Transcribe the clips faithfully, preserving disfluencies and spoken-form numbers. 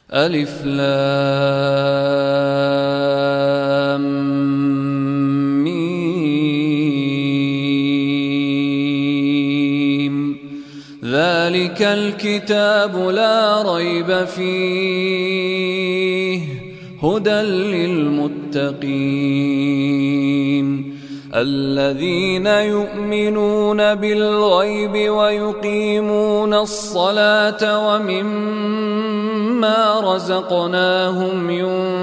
ألف لام ميم ذلك الكتاب لا ريب فيه هدى للمتقين الذين يؤمنون بالغيب ويقيمون الصلاة ومما رزقناهم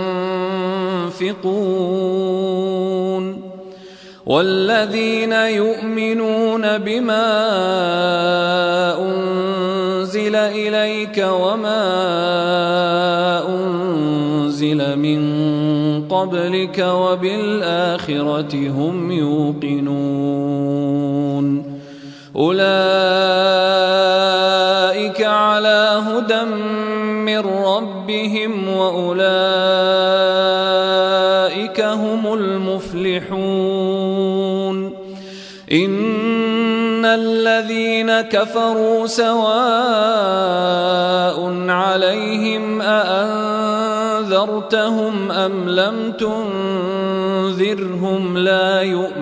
ينفقون والذين يؤمنون بما أنزل إليك وما أنزل من قبلك وبالآخرة هم يوقنون أولئك على هدى من ربهم وأولئك هم المفلحون إن الذين كفروا سواء عليهم أأنذرتهم أم لم تنذرهم لا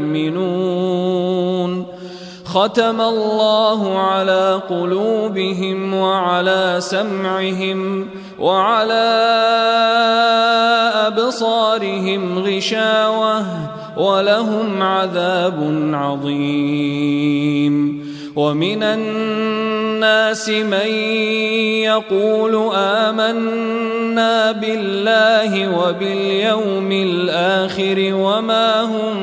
يؤمنون ختم الله على قلوبهم وعلى سمعهم وعلى أبصارهم غشاوة ولهم عذاب عظيم ومن الناس من يقول آمنا بالله وباليوم الآخر وما هم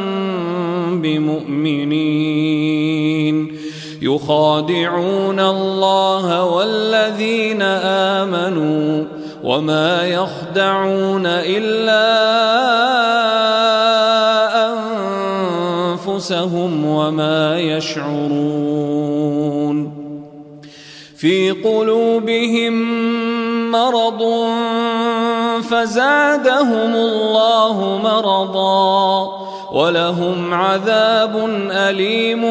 بمؤمنين يخادعون الله والذين آمنوا وما يخدعون إلا أنفسهم وما يشعرون في قلوبهم مرض فزادهم الله مرضا ولهم عذاب أليم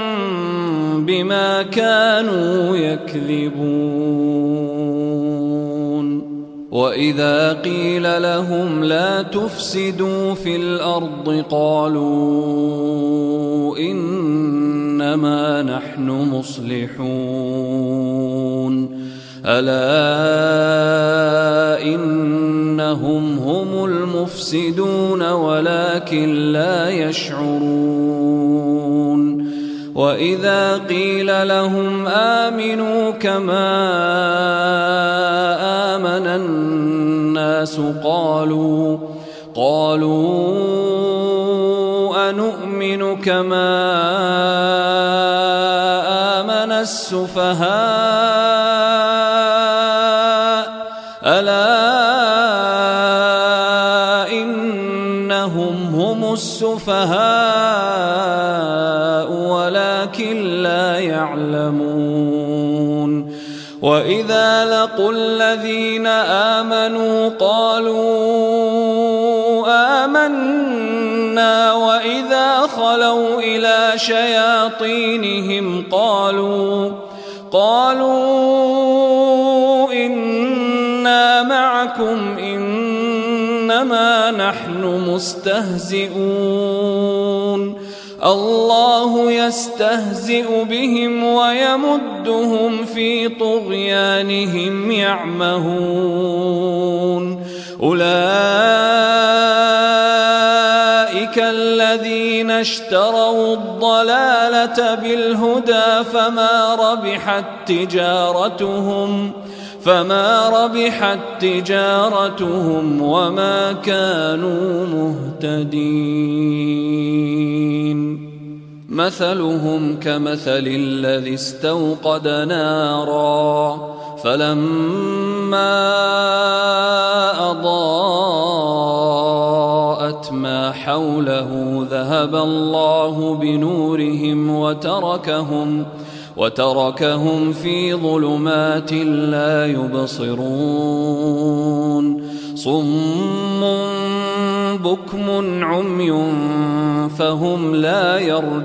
بما كانوا يكذبون وإذا قيل لهم لا تفسدوا في الأرض قالوا إنما نحن مصلحون ألا إنهم هم المفسدون ولكن لا يشعرون وإذا قيل لهم آمنوا كما آمن الناس قالوا قالوا أنؤمن كما آمن السفهاء ألا إنهم هم السفهاء ولكن لا يعلمون وإذا لقوا الذين آمنوا قالوا آمنا وإذا خلوا إلى شياطينهم قالوا قالوا إنا معكم إنما نحن مستهزئون الله يستهزئ بهم ويمدهم في طغيانهم يعمهون أولئك الذين اشتروا الضلالة بالهدى فما ربحت تجارتهم فما ربحت تجارتهم وما كانوا مهتدين مثلهم كمثل الذي استوقد نارا فلما أضاءت ما حوله ذهب الله بنورهم وتركهم وتركهم في ظلمات لا يبصرون صم بكم عمي فهم لا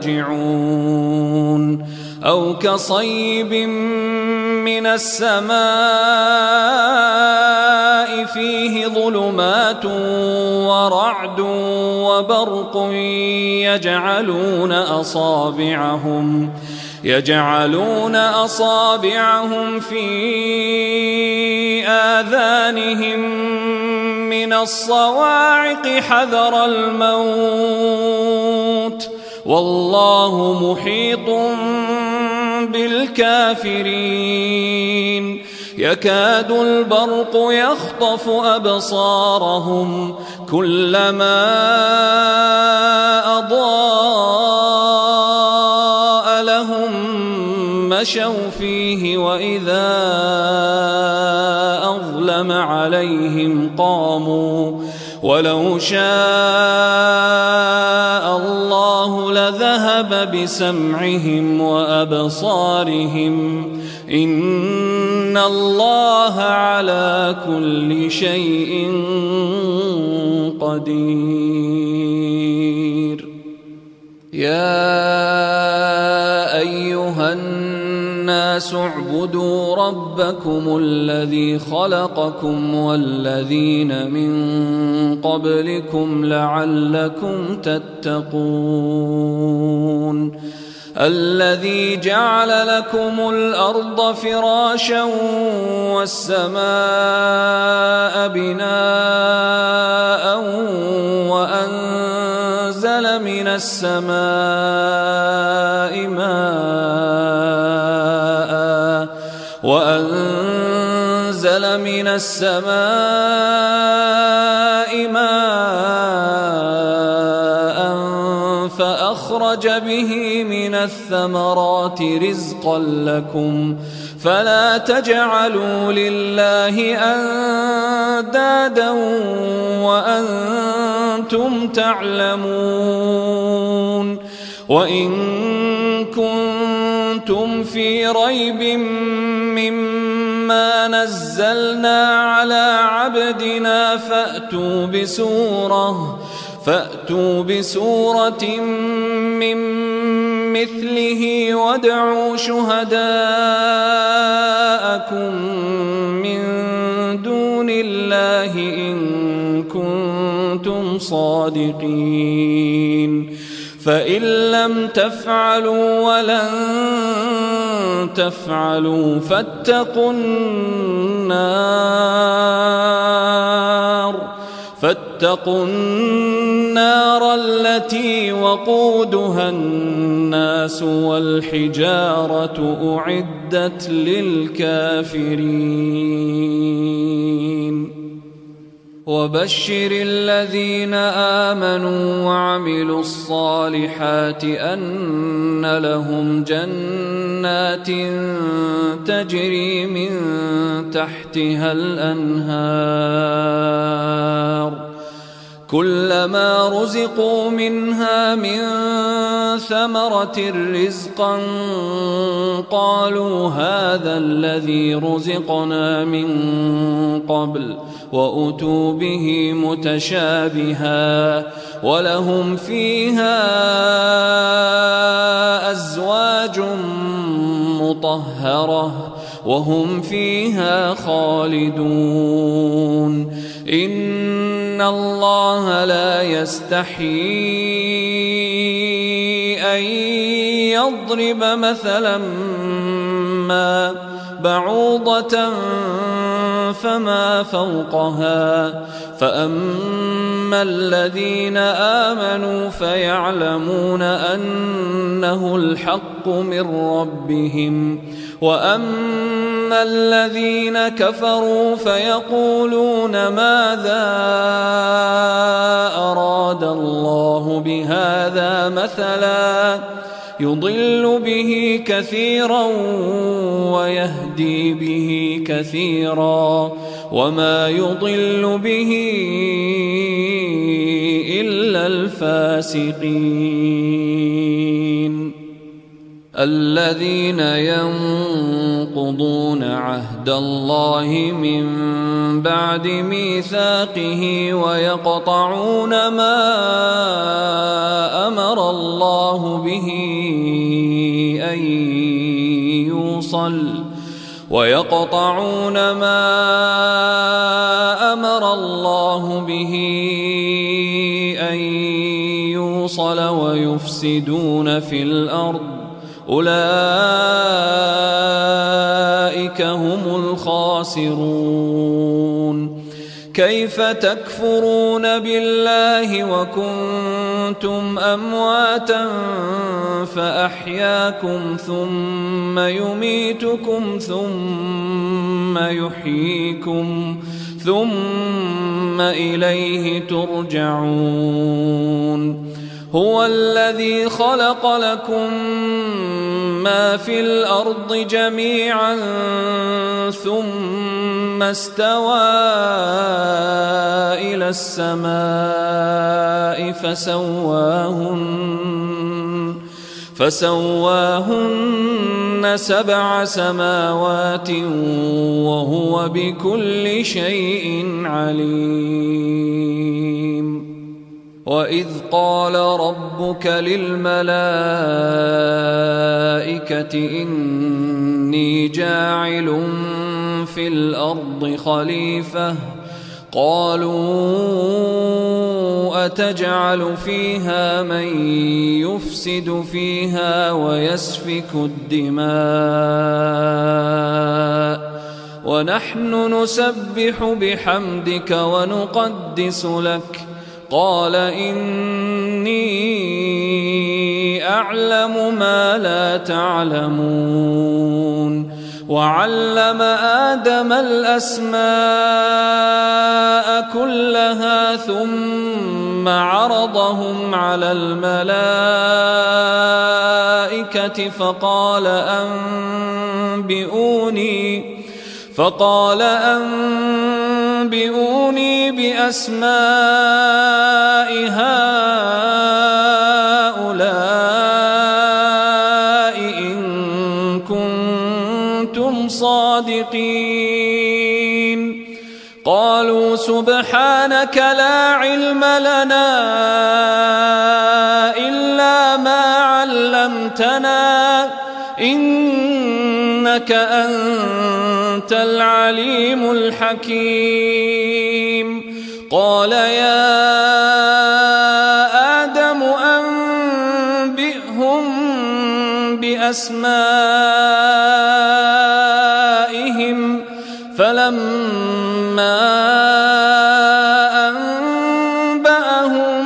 يرجعون أو كصيب من السماء فيه ظلمات ورعد وبرق يجعلون أصابعهم يجعلون أصابعهم في آذانهم من الصواعق حذر الموت والله محيط بالكافرين يكاد البرق يخطف أبصارهم كلما أضاء لهم مشوا فيه وإذا أظلم عليهم قاموا ولو شاء الله لذهب بسمعهم وأبصارهم إن الله على كل شيء قدير. يا أيها الناس اعبدوا ربكم الذي خلقكم والذين من قبلكم لعلكم تتقون الذي جعل لكم الأرض فراشا والسماء بناء وأنزل من السماء ماء وأنزل من السماء ماء فأخرج به من الثمرات رزقا لكم فلا تجعلوا لله أندادا وأنتم تعلمون. وإن كنتم في ريب مما نزلنا على عبدنا فأتوا بسورة فأتوا بسورة من مثله وادعوا شهداءكم من دون الله إن كنتم صادقين فإن لم تفعلوا ولن تفعلوا فاتقوا النار فاتقوا النار التي وقودها الناس والحجارة أعدت للكافرين. وبشر الذين آمنوا وعملوا الصالحات أن لهم جنات تجري من تحتها الأنهار كلما رزقوا منها من ثمرة رزقا قالوا هذا الذي رزقنا من قبل وأتوا به متشابها ولهم فيها أزواج مطهرة وهم فيها خالدون. إن الله لا يستحيي أن يضرب مثلا ما بعوضة فما فوقها فأما الذين آمنوا فيعلمون أنه الحق من ربهم وأما الذين كفروا فيقولون ماذا أراد الله بهذا مثلا يضل به كثيرا ويهدي به كثيرا وما يضل به إلا الفاسقين. الذين ينقضون عهد الله من بعد ميثاقه ويقطعون ما أمر الله به أن يوصل ويقطعون ما أمر الله به أن يوصل ويفسدون في الأرض أولئك هم الخاسرون. كيف تكفرون بالله وكنتم أمواتا فأحياكم ثم يميتكم ثم يحييكم ثم إليه ترجعون. هو الذي خلق لكم ما في الأرض جميعا ثم استوى إلى السماء فسواهن فسواهن سبع سماوات وهو بكل شيء عليم. وإذ قال ربك للملائكة إني جاعل في الأرض خليفة قالوا أتجعل فيها من يفسد فيها ويسفك الدماء ونحن نسبح بحمدك ونقدس لك قال إني أعلم ما لا تعلمون. وعلم آدم الأسماء كلها ثم عرضهم على الملائكة فقال أنبئوني فقال أنبئوني بأسماء هؤلاء إن كنتم صادقين. قالوا سبحانك لا علم لنا إلا ما علمتنا إنك أنت العليم الحكيم. قال يا آدم أنبئهم بأسمائهم فلما أنبأهم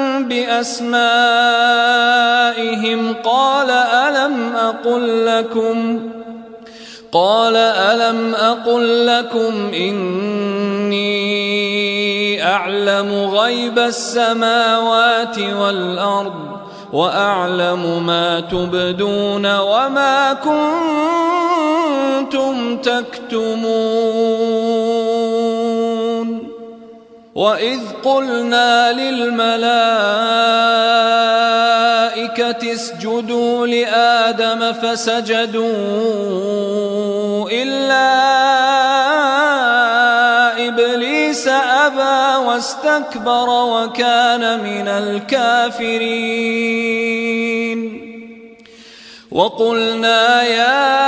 بأسمائهم قال ألم أقل لكم قال ألم أقل لكم إني أعلم غيب السماوات والأرض وأعلم ما تبدون وما كنتم تكتمون. وإذ قلنا للملائكة اسجدوا لآدم فسجدوا إلا إبليس أبى واستكبر وكان من الكافرين. وقلنا يا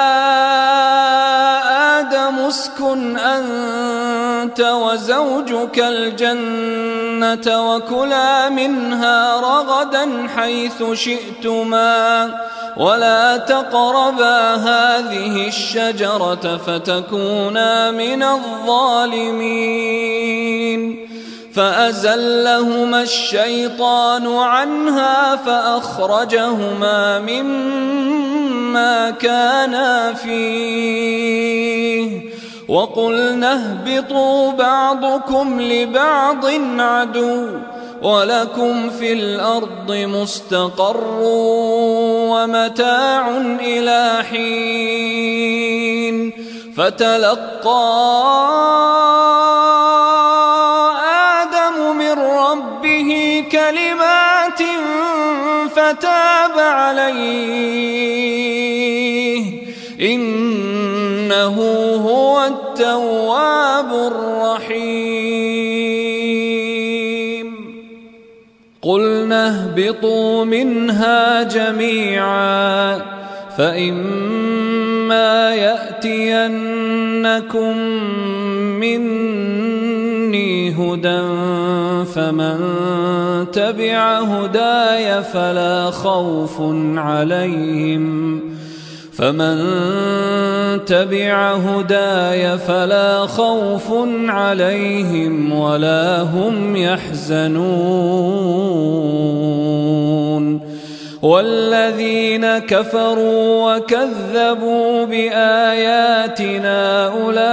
آدم اسكن أنت وزوجك الجنة وكلا منها رغدا حيث شئتما ولا تقربا هذه الشجرة فتكونا من الظالمين. فأزلهما الشيطان عنها فأخرجهما مما كانا فيه وقلنا اهبطوا بعضكم لبعض عدو ولكم في الأرض مستقر ومتاع إلى حين. فتلقى آدم من ربه كلمات فتاب عليه إنه هو التواب الرحيم. قلنا اهبطوا منها جميعا فإما فإما يأتينكم مني هدى فمن تبع هداي فلا خوف عليهم فمن تبع هداي فلا خوف عليهم ولا هم يحزنون والذين كفروا وكذبوا بآياتنا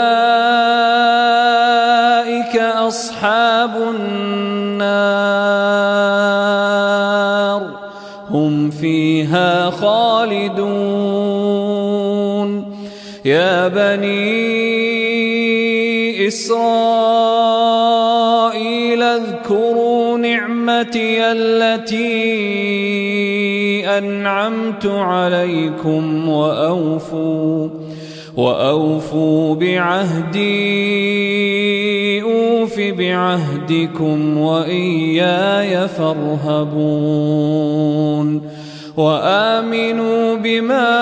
أولئك أصحاب النار هم فيها خالدون يا بني إسرائيل اذكروا نعمتي التي أنعمت عليكم وأوفوا وأوفوا بعهدي أوف بعهدكم وإياي فارهبون وآمنوا بما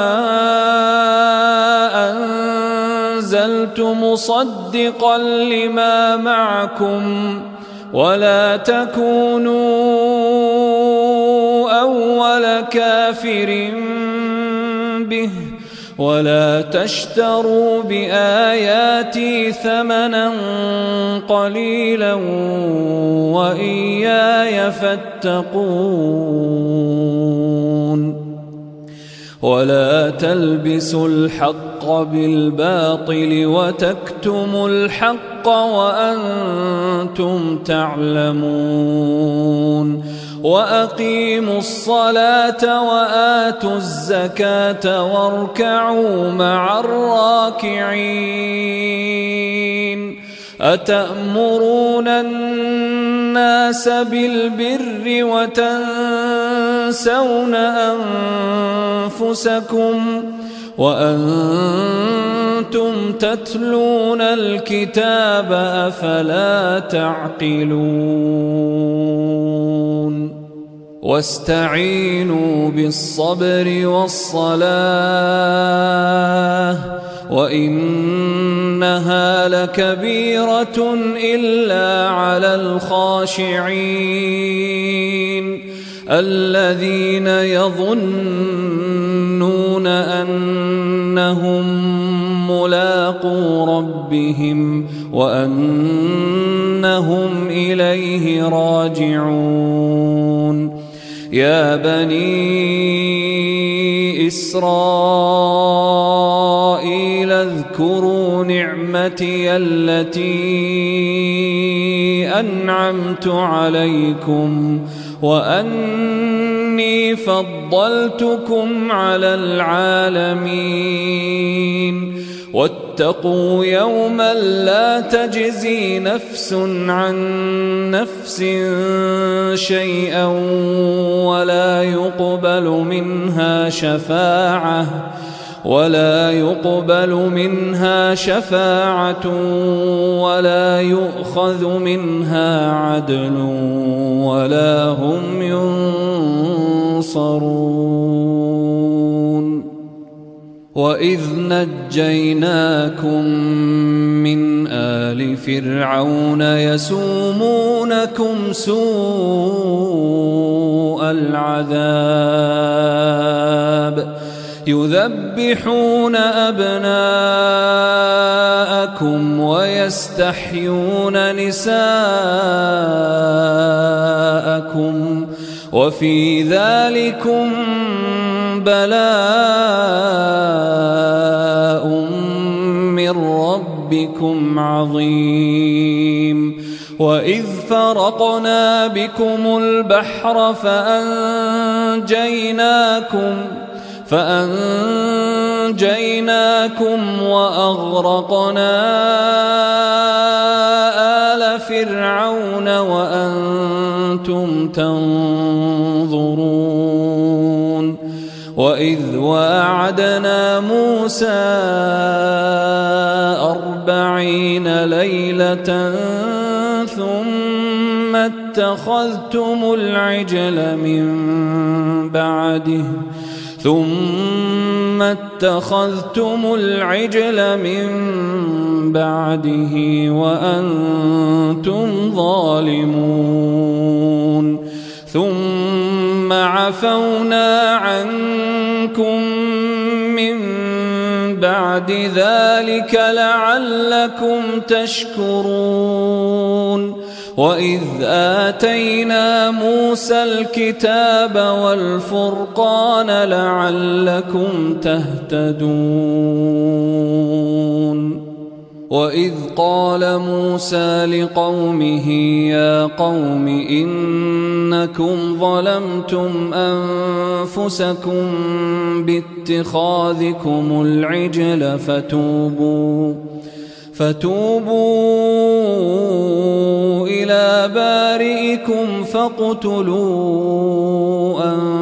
أنزلت مصدقا لما معكم ولا تكونوا أول كافر به ولا تشتروا بآياتي ثمنا قليلا وإياي فاتقون ولا تلبسوا الحق بالباطل وتكتموا الحق وأنتم تعلمون وأقيموا الصلاة وآتوا الزكاة واركعوا مع الراكعين أتأمرون الناس بالبر وتنسون أنفسكم وأنتم تتلون الكتاب أفلا تعقلون واستعينوا بالصبر والصلاة وإنها لكبيرة إلا على الخاشعين الذين يظنون أنهم ملاقو ربهم وأنهم إليه راجعون يا بني إسرائيل اذكروا نعمتي التي أنعمت عليكم وأني فضلتكم على العالمين واتقوا يوما لا تجزي نفس عن نفس شيئا ولا يقبل منها شفاعة ولا يقبل منها شفاعة ولا يؤخذ منها عدل ولا هم ينصرون وإذ نجيناكم من آل فرعون يسومونكم سوء العذاب يذبحون أبناءكم ويستحيون نساءكم وفي ذلكم بلاء من ربكم عظيم وإذ فرقنا بكم البحر فأنجيناكم فأنجيناكم وأغرقنا آل فرعون وأنتم تنظرون وإذ واعدنا موسى أربعين ليلة ثم اتخذتم العجل من بعده ثم اتخذتم العجل من بعده وأنتم ظالمون ثم عفونا عنكم من بعد ذلك لعلكم تشكرون وإذ آتينا موسى الكتاب والفرقان لعلكم تهتدون وإذ قال موسى لقومه يا قوم إنكم ظلمتم أنفسكم باتخاذكم العجل فتوبوا فتوبوا إلى بارئكم فاقتلوا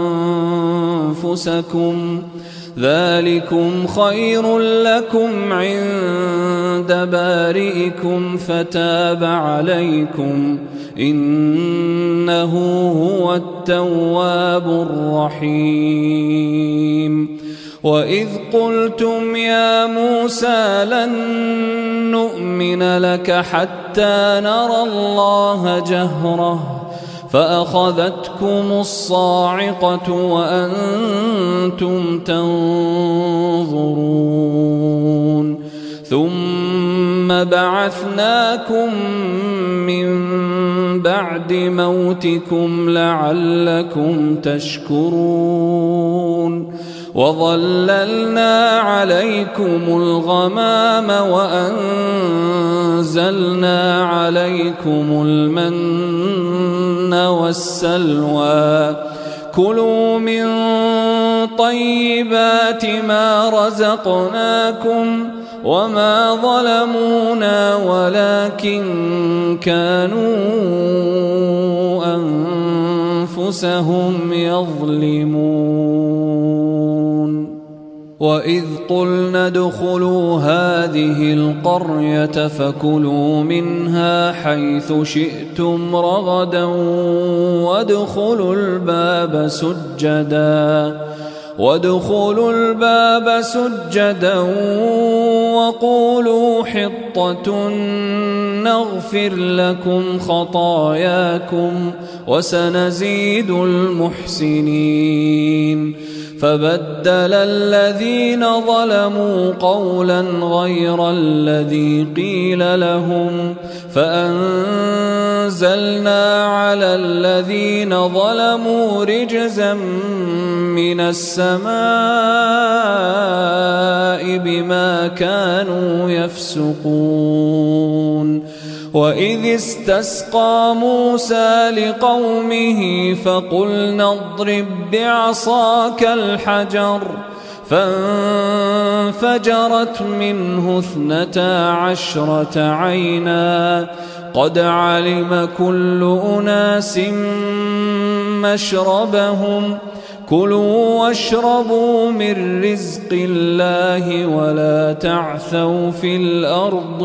أنفسكم ذلكم خير لكم عند بارئكم فتاب عليكم إنه هو التواب الرحيم وإذ قلتم يا موسى لن نؤمن لك حتى نرى الله جهرة فأخذتكم الصاعقة وأنتم تنظرون ثم بعثناكم من بعد موتكم لعلكم تشكرون وظللنا عليكم الغمام وأنزلنا عليكم المن والسلوى كلوا من طيبات ما رزقناكم وما ظلمونا ولكن كانوا أنفسهم يظلمون وإذ قلنا ادخلوا هذه القرية فكلوا منها حيث شئتم رغدا وادخلوا الباب سجدا وادخلوا الباب سجدا وقولوا حطة نغفر لكم خطاياكم وسنزيد المحسنين فبدل الذين ظلموا قولا غير الذي قيل لهم فأنزلنا على الذين ظلموا رجزا من السماء بما كانوا يفسقون وإذ استسقى موسى لقومه فقلنا اضرب بعصاك الحجر فانفجرت منه اثنتا عشرة عينا قد علم كل أناس مشربهم كلوا واشربوا من رزق الله ولا تعثوا في الأرض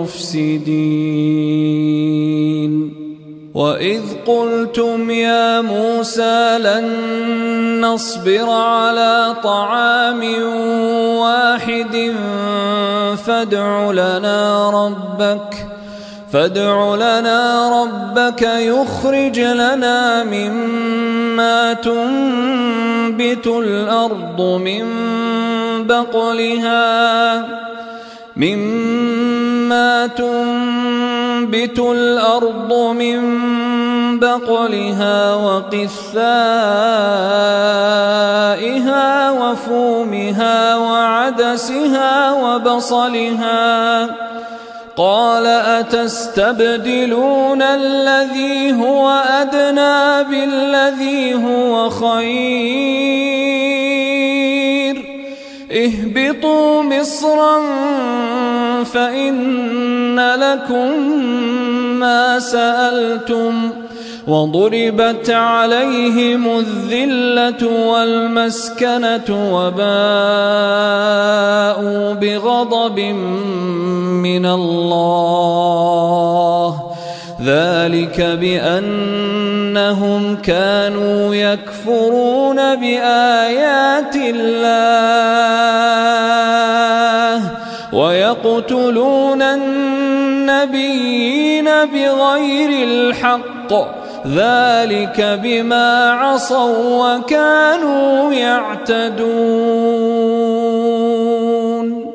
مفسدين وإذ قلتم يا موسى لن نصبر على طعام واحد فادع لنا ربك فادع لنا ربك يخرج لنا مما تنبت الأرض من بقلها مما تنبت الأرض من بقلها وقثائها وفومها وعدسها وبصلها قال أتستبدلون الذي هو أدنى بالذي هو خير اهبطوا مصرا فإن لكم ما سألتم وضربت عليهم الذلة والمسكنة وباءوا بغضب من الله ذلك بأن إنهم كانوا يكفرون بآيات الله ويقتلون النبيين بغير الحق ذلك بما عصوا وكانوا يعتدون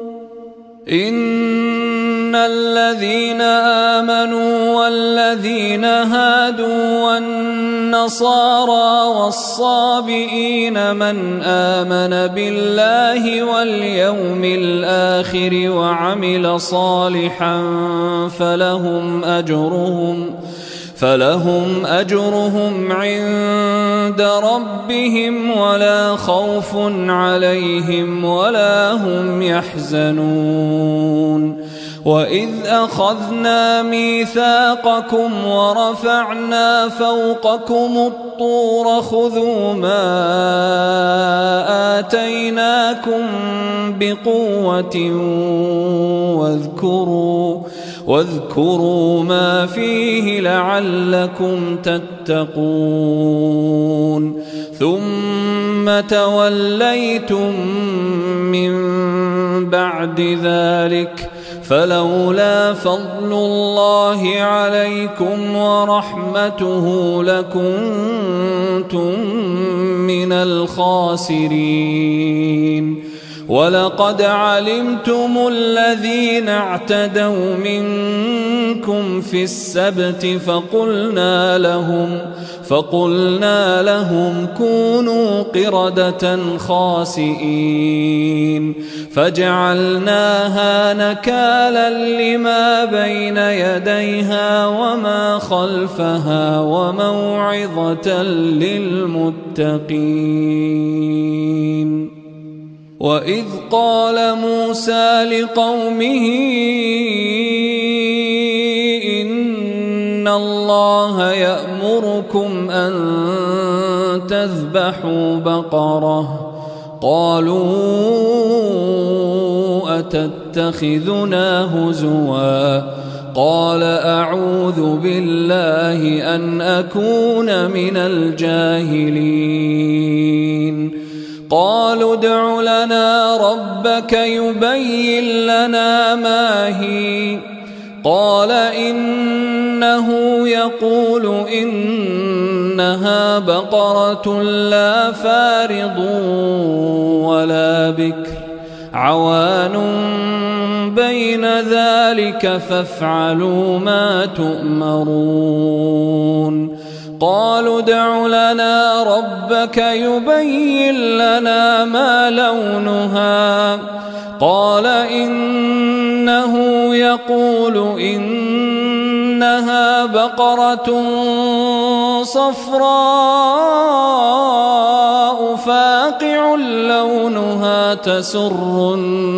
إن الذين آمنوا والذين هادوا والنصارى والصابئين من آمن بالله واليوم الآخر وعمل صالحا فلهم أجرهم فلهم أجرهم عند ربهم ولا خوف عليهم ولا هم يحزنون وإذ أخذنا ميثاقكم ورفعنا فوقكم الطور خذوا ما آتيناكم بقوة واذكروا واذكروا ما فيه لعلكم تتقون ثم توليتم من بعد ذلك فلولا فضل الله عليكم ورحمته لكنتم من الخاسرين ولقد علمتم الذين اعتدوا منكم في السبت فقلنا لهم فقلنا لهم كونوا قردة خاسئين فجعلناها نكالا لما بين يديها وما خلفها وموعظة للمتقين وإذ قال موسى لقومه إن الله يأمركم أن تذبحوا بقرة قالوا أتتخذنا هزوا قال أعوذ بالله أن أكون من الجاهلين قالوا ادع لنا ربك يبين لنا ما هي قال إنه يقول إنها بقرة لا فارض ولا بكر عوان بين ذلك فافعلوا ما تؤمرون قالوا ادع لنا ربك يبين لنا ما لونها قال إنه يقول إنها بقرة صفراء فاقع لونها تسر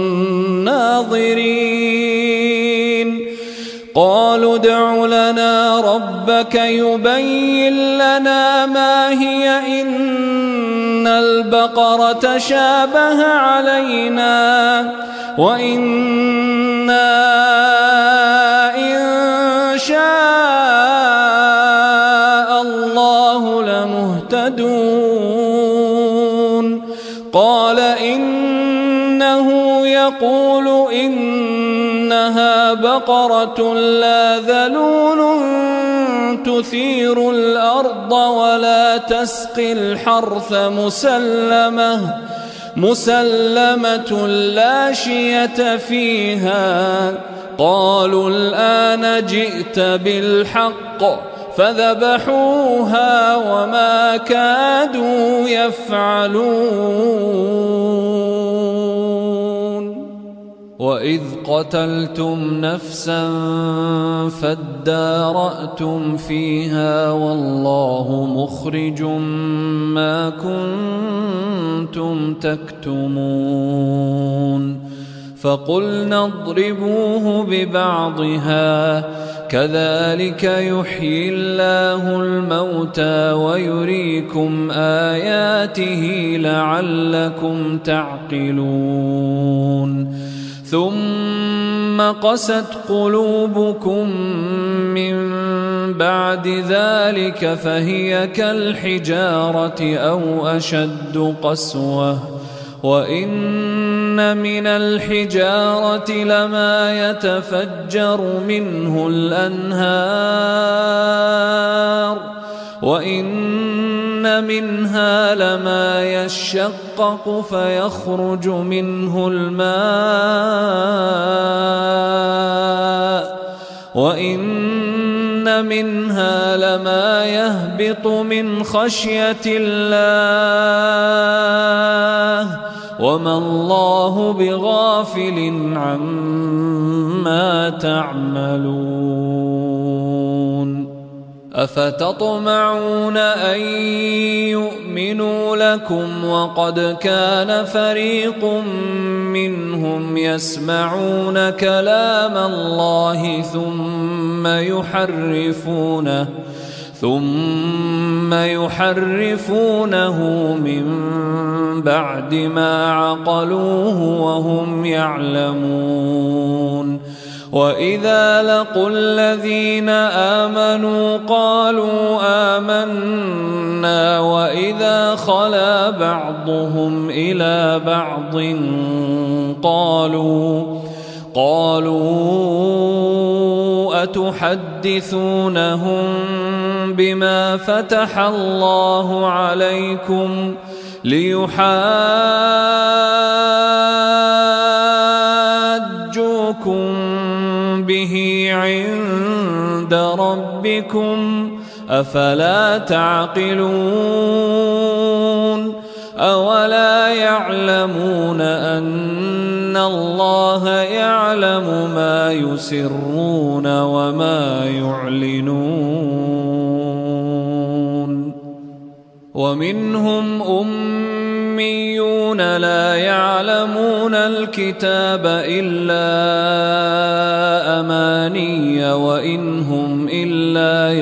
الناظرين قالوا ادع لنا ربك يبين لنا ما هي إن البقرة شابه علينا وإنا إن شاء الله لمهتدون قال إنه يقول إنها بقرة لا ذلول تثير الأرض ولا تسقي الحرث مسلمة مسلمة لا شية فيها قالوا الآن جئت بالحق فذبحوها وما كادوا يفعلون وإذ قتلتم نفسا فادارأتم فيها والله مخرج ما كنتم تكتمون فقلنا اضربوه ببعضها كذلك يحيي الله الموتى ويريكم آياته لعلكم تعقلون ثم قست قلوبكم من بعد ذلك فهي كالحجارة أو أشد قسوة وإن من الحجارة لما يتفجر منه الأنهار وإن منها لما يشقق فيخرج منه الماء وإن منها لما يهبط من خشية الله وما الله بغافل عما تعملون أفتطمعون أن يؤمنوا لكم وقد كان فريق منهم يسمعون كلام الله ثم يحرفونه ثم يحرفونه من بعد ما عقلوه وهم يعلمون وإذا لقوا الذين آمنوا قالوا آمنا وإذا خلا بعضهم إلى بعض قالوا قالوا أتحدثونهم بما فتح الله عليكم ليحاجوكم به عند ربكم أفلا تعقلون أولا يعلمون أن الله يعلم ما يسرون وما يعلنون ومنهم أميون لا يعلمون الكتاب إلا أماني وإن هم إلا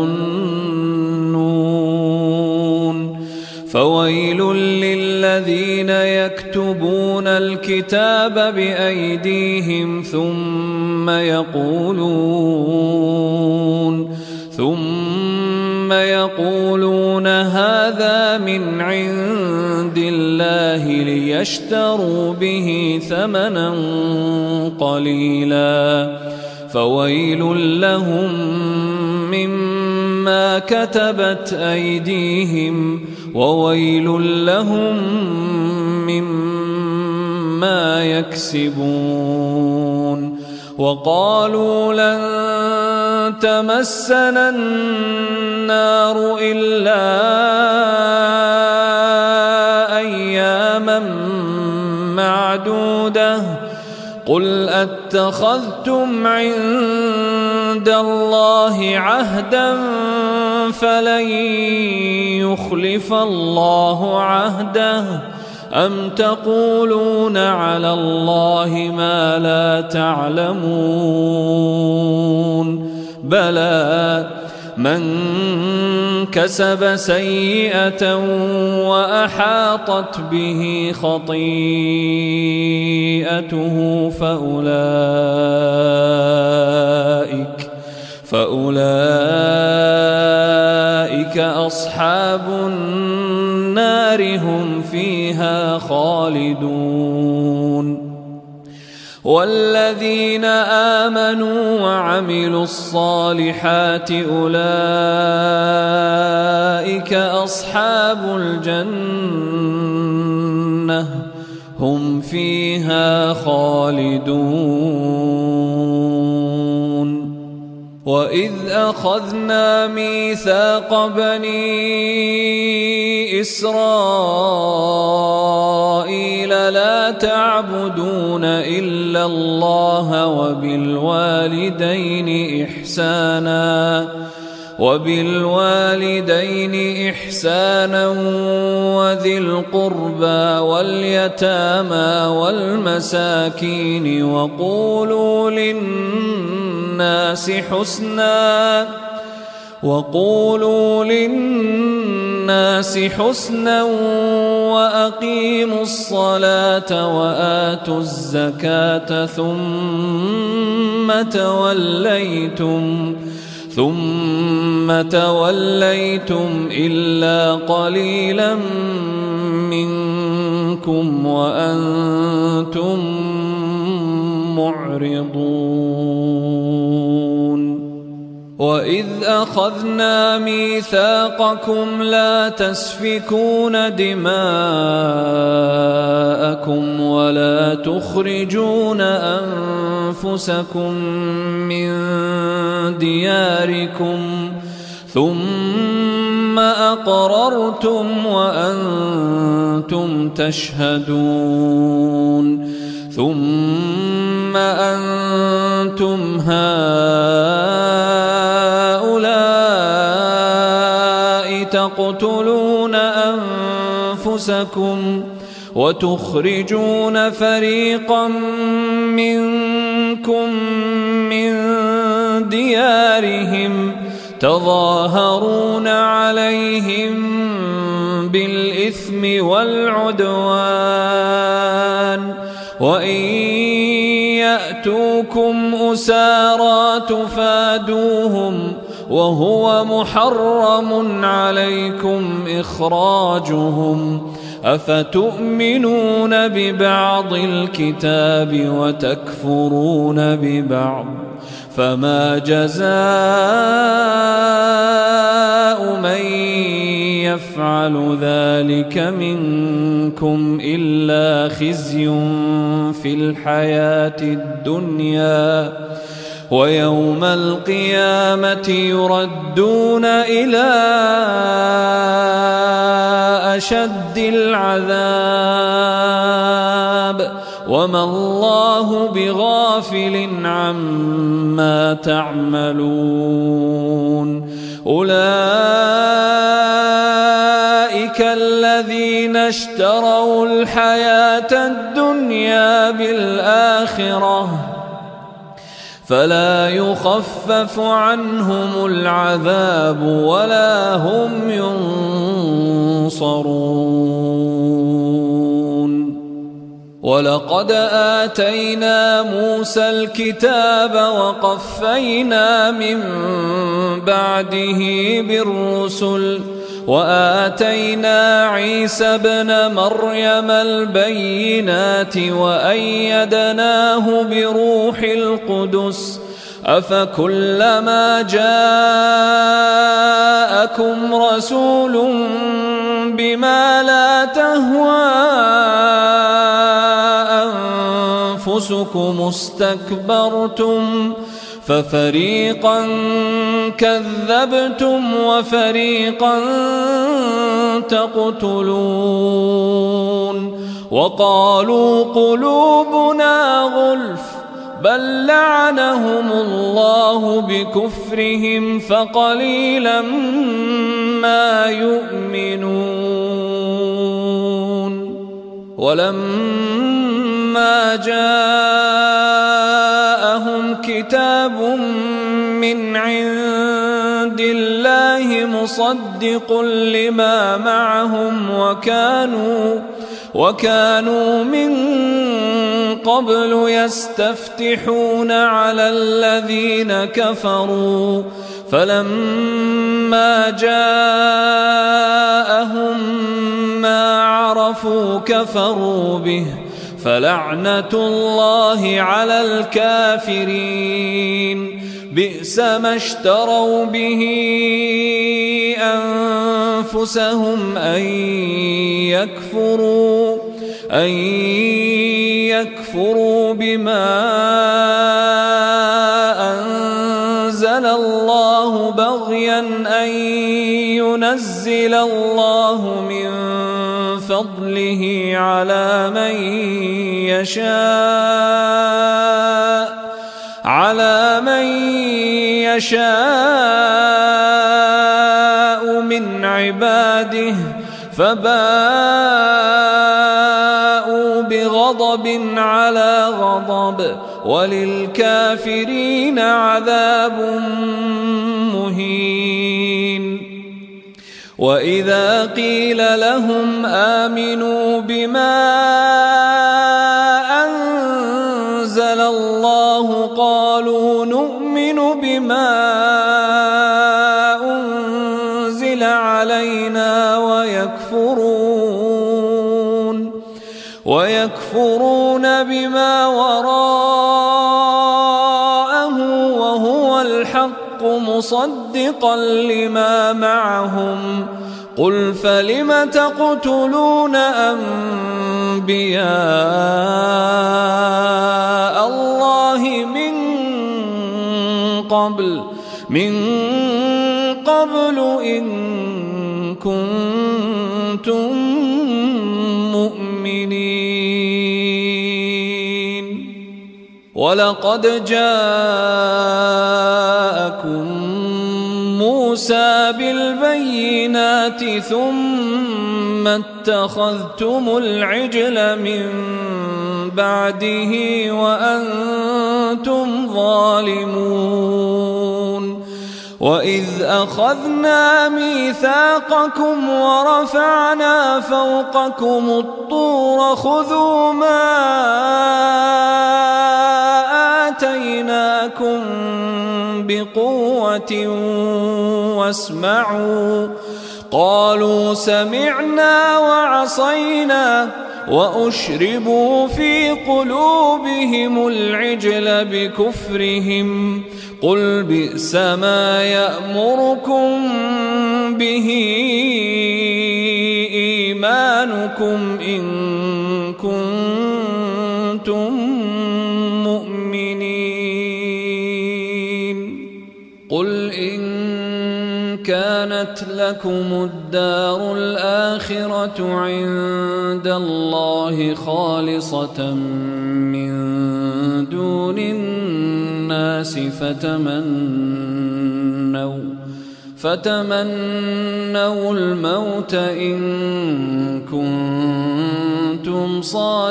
يظنون فويل للذين يكتبون الكتاب بأيديهم ثم يقولون ثم يقولون هذا من عند الله ليشتروا به ثمنا قليلا فويل لهم مما كتبت أيديهم وويل لهم مما يكسبون وقالوا لن تمسنا النار إلا أياما معدودة قل أتخذتم عند الله عهدا فلن يخلف الله عهده أم تقولون على الله ما لا تعلمون بلى من كسب سيئة وأحاطت به خطيئته فأولئك فأولئك أصحاب النار هم فيها خالدون والذين آمنوا وعملوا الصالحات أولئك أصحاب الجنة هم فيها خالدون وإذ أخذنا ميثاق بني إسرائيل لا تعبدون إلا الله وبالوالدين إحسانا وبالوالدين إحسانا وذي القربى واليتامى والمساكين وقولوا للناس حسنا وقولوا للناس حسنا وأقيموا الصلاة وآتوا الزكاة ثم توليتم ثم توليتم إلا قليلا منكم وأنتم معرضون. وإذ أخذنا ميثاقكم لا تسفكون دماءكم ولا تخرجون أنفسكم من دياركم ثم أقررتم وأنتم تشهدون ثم أنتم هؤلاء تقتلون أنفسكم وتخرجون فريقا منكم من ديارهم تظاهرون عليهم بالإثم والعدوان وإن يأتوكم أسارى تفادوهم وهو محرم عليكم إخراجهم أفتؤمنون ببعض الكتاب وتكفرون ببعض فما جزاء من يفعل ذلك منكم إلا خزي في الحياة الدنيا ويوم القيامة يردون إلى أشد العذاب وما الله بغافل عما تعملون. أولئك الذين اشتروا الحياة الدنيا بالآخرة فلا يخفف عنهم العذاب ولا هم ينصرون. ولقد آتينا موسى الكتاب وقفينا من بعده بالرسل وآتينا عيسى ابن مريم البينات وأيدناه بروح القدس أفكلما جاءكم رسول بما لا تهوى أنفسكم استكبرتم ففريقا كذبتم وفريقا تقتلون. وقالوا قلوبنا غلف بل لعنهم الله بكفرهم فقليلا ما يؤمنون. ولما جاءهم كتاب من عند الله مصدق لما معهم وكانوا وكانوا من قبل يستفتحون على الذين كفروا فلما جاءهم ما عرفوا كفروا به فلعنة الله على الكافرين. بئس ما اشتروا به أنفسهم أن يكفروا أن يكفروا بما أنزل الله بغيا أن ينزل الله من فضله على من يشاء على من يشاء من عباده فباءوا بغضب على غضب وللكافرين عذاب مهين. وإذا قيل لهم آمنوا بما أنزل الله قالوا نؤمن بما أنزل علينا ويكفرون ويكفرون بما وراءه وهو الحق مصدقا لما معهم قل فلم تقتلون أنبياء الله من قبل من قبل إن كنتم مؤمنين ولقد جاءكم موسى بالبينات ثم اتخذتم العجل من بعده وأنتم ظالمون وإذ أخذنا ميثاقكم ورفعنا فوقكم الطور خذوا ما آتيناكم بقوة واسمعوا قالوا سمعنا وعصينا وأشربوا في قلوبهم العجل بكفرهم قل بئس ما يأمركم به إيمانكم إن كنتم مؤمنين قل إن كانت لكم الدار الآخرة عند الله خالصة من دون الناس فتمنوا فتمنوا الموت إن كنتم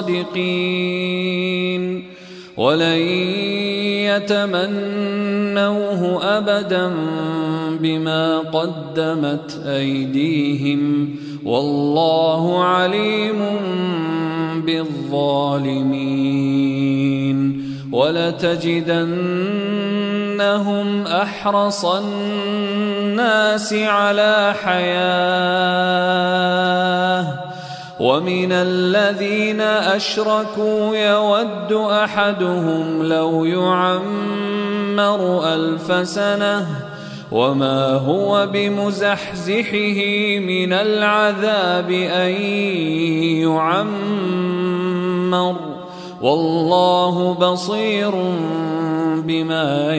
صادقين ولن يتمنوه أبدا بما قدمت أيديهم والله عليم بالظالمين ولتجدنهم أحرص الناس على حياة ومن الذين أشركوا يود أحدهم لو يعمر ألف سنة وما هو بمزحزحه من العذاب أن يعمر والله بصير بما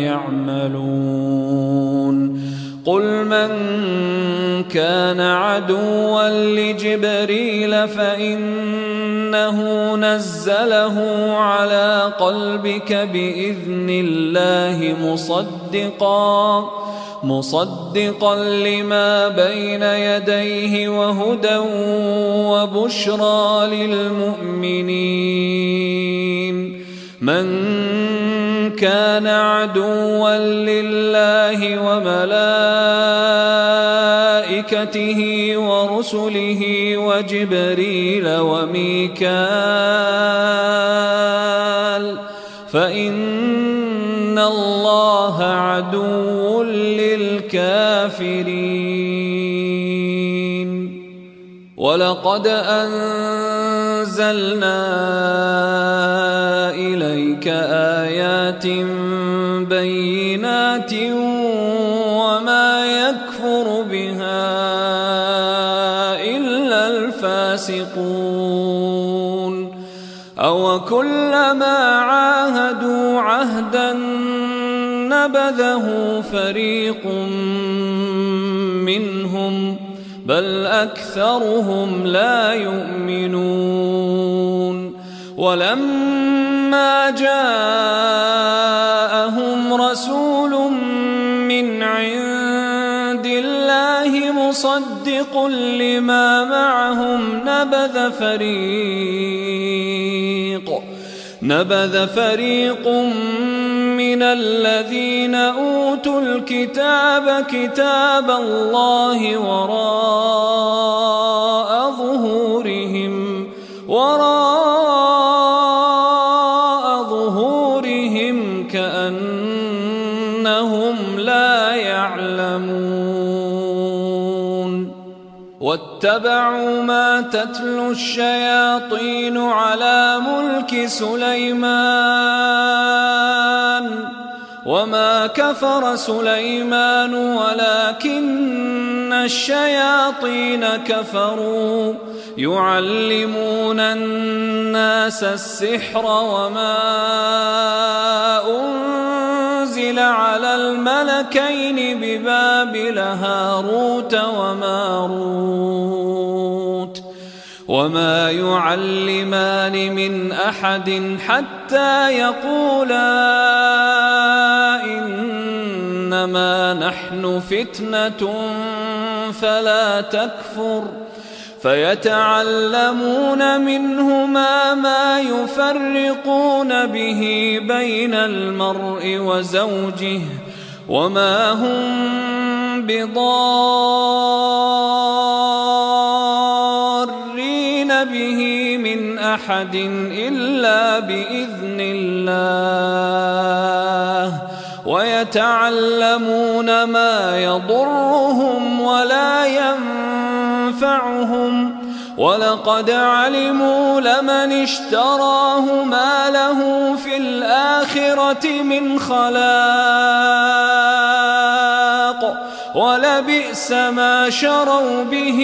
يعملون قل من كان عدوا لجبريل فإنه نزله على قلبك بإذن الله مصدقا مصدقا لما بين يديه وهدى وبشرى للمؤمنين من كان عدوا لله وملائكته ورسله وجبريل وميكال فإن الله عدو للكافرين ولقد أنزلنا إليك آيات بينات وما يكفر بها إلا الفاسقون أو كلما عاهدوا عهدا نبذه فريق منهم بل أكثرهم لا يؤمنون ولما جاءهم رسول من عند الله مصدق لما معهم نبذ فريق نبذ فريق من الذين أوتوا الكتاب كتاب الله وراء ظهورهم وراء ظهورهم كأنهم كأنهم لا يعلمون واتبعوا ما تتلو الشياطين على ملك سليمان وما كفر سليمان ولكن الشياطين كفروا يعلمون الناس السحر وما أنزل على الملكين ببابل هاروت وماروت وما يعلمان من أحد حتى يقولا إنما نحن فتنة فلا تكفر فيتعلمون منهما ما يفرقون به بين المرء وزوجه وما هم بضارين به من أحد إلا بإذن الله ويتعلمون ما يضرهم ولا ينفعهم ولقد علموا لمن اشتراه ما له في الآخرة من خلاق ولبئس ما شروا به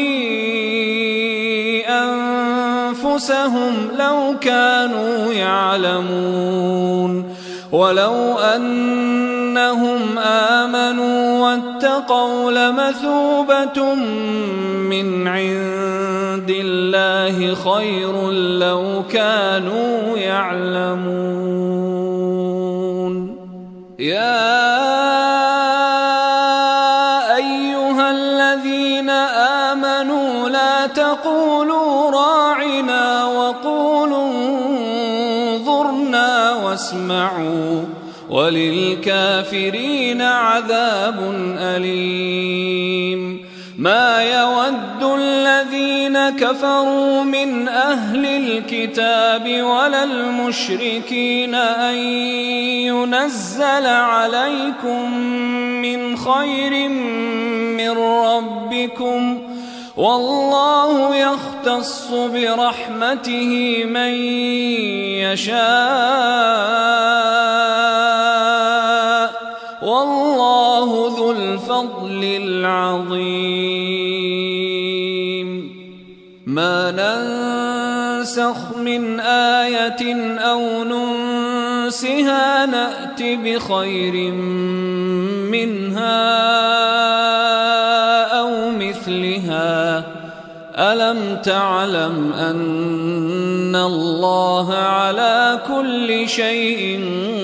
أنفسهم لو كانوا يعلمون ولو أنهم آمنوا واتقوا لمثوبة من عند الله خير لو كانوا يعلمون يا أيها الذين آمنوا لا تقولوا راعنا وقولوا انظرنا واسمعوا وللكافرين عذاب أليم ما يود الذين كفروا من أهل الكتاب ولا المشركين أن ينزل عليكم من خير من ربكم والله يختص برحمته من يشاء والله ذو الفضل العظيم ما ننسخ من آية أو ننسها نأت بخير منها أو مثلها ألم تعلم أن الله على كل شيء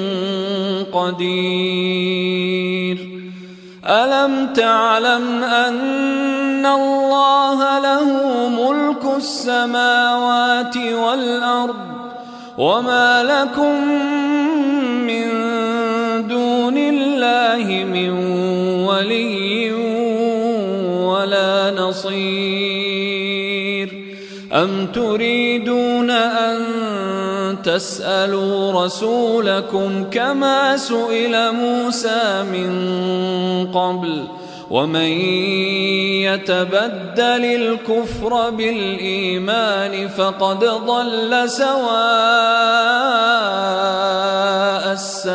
قدير ألم تعلم أن الله له ملك السماوات والأرض وما لكم من دون الله من ولي ولا نصير أم تريدون أن تسألوا رسولكم كما سئل موسى من قبل ومن يتبدل الكفر بالإيمان فقد ضل سواء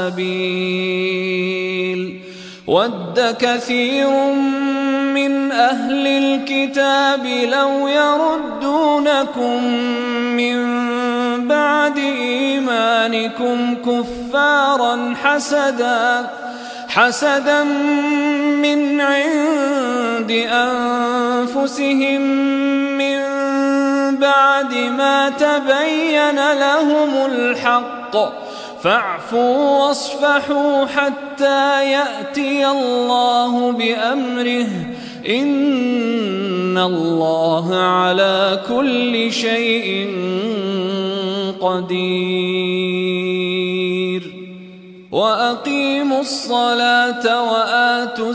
السبيل ود كثير من أهل الكتاب لو يردونكم من بعد إيمانكم كفارا حسدا حسدا من عند أنفسهم من بعد ما تبين لهم الحق فاعفوا واصفحوا حتى يأتي الله بأمره إن الله على كل شيء قدير وأقيموا الصلاة وآتوا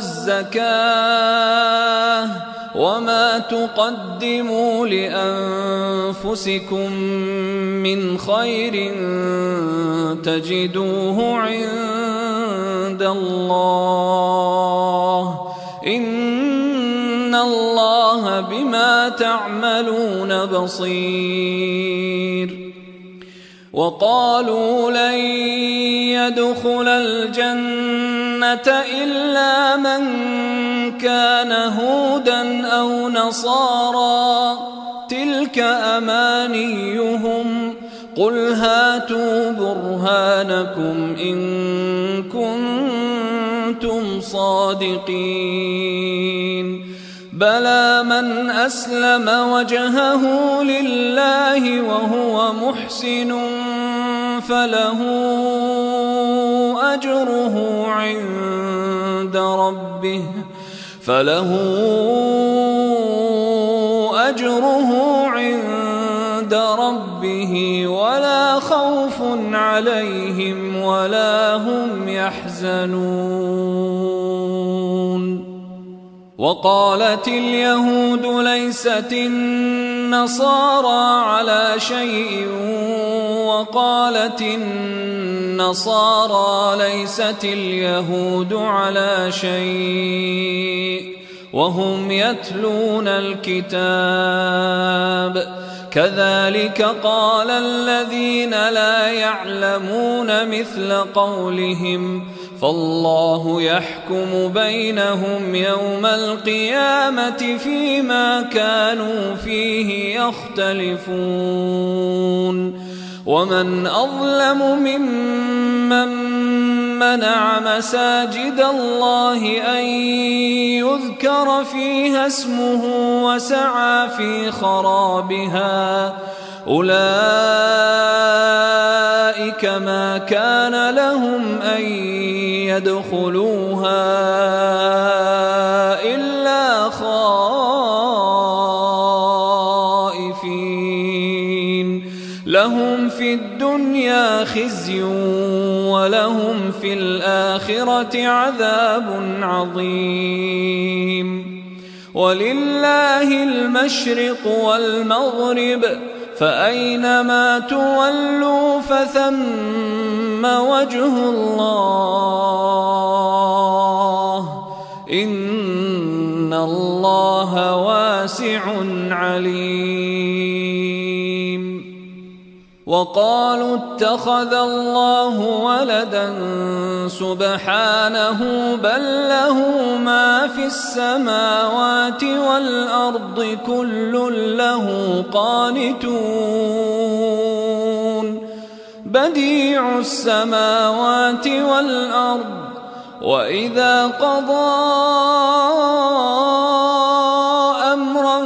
الزكاة وما تقدموا لأنفسكم من خير تجدوه عند عند الله إن الله بما تعملون بصير. وقالوا لن يدخل الجنة إلا من كان هودا أو نصارى تلك أمانيهم قل هاتوا برهانكم إن كنتم صادقين. بلى من أسلم وجهه لله وهو محسن فله أجره عند ربه فله أجره عند ربه ولا خوف عليهم ولا هم يحزنون. وقالت اليهود ليست النصارى على شيء وقالت النصارى ليست اليهود على شيء وهم يتلون الكتاب كذلك قال الذين لا يعلمون مثل قولهم فالله يحكم بينهم يوم القيامة فيما كانوا فيه يختلفون. ومن أظلم ممن منع مساجد الله أن يذكر فيها اسمه وسعى في خرابها أولئك ما كان لهم أن يدخلوها إلا خائفين لهم في الدنيا خزي ولهم في الآخرة عذاب عظيم. ولله المشرق والمغرب فأينما تولوا فثم وجه الله إن الله واسع عليم. وقالوا اتخذ الله ولدا سبحانه بل له ما في السماوات والأرض كل له قانتون بديع السماوات والأرض وإذا قضى أمرا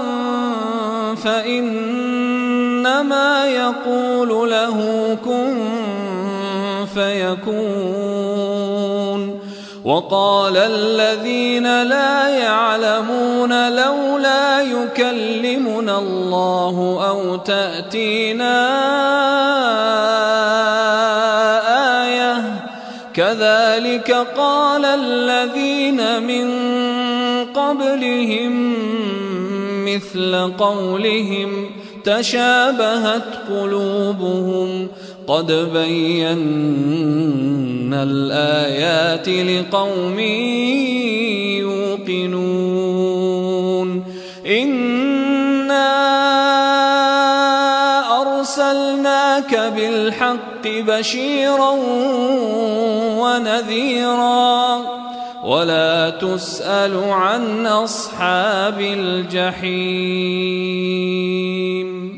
فإنما يقول له كن فيكون. وقال الذين لا يعلمون لولا يكلمنا الله أو تأتينا آية كذلك قال الذين من قبلهم مثل قولهم تشابهت قلوبهم قد بينا الآيات لقوم يوقنون. إنا أرسلناك بالحق بشيرا ونذيرا ولا تسأل عن أصحاب الجحيم.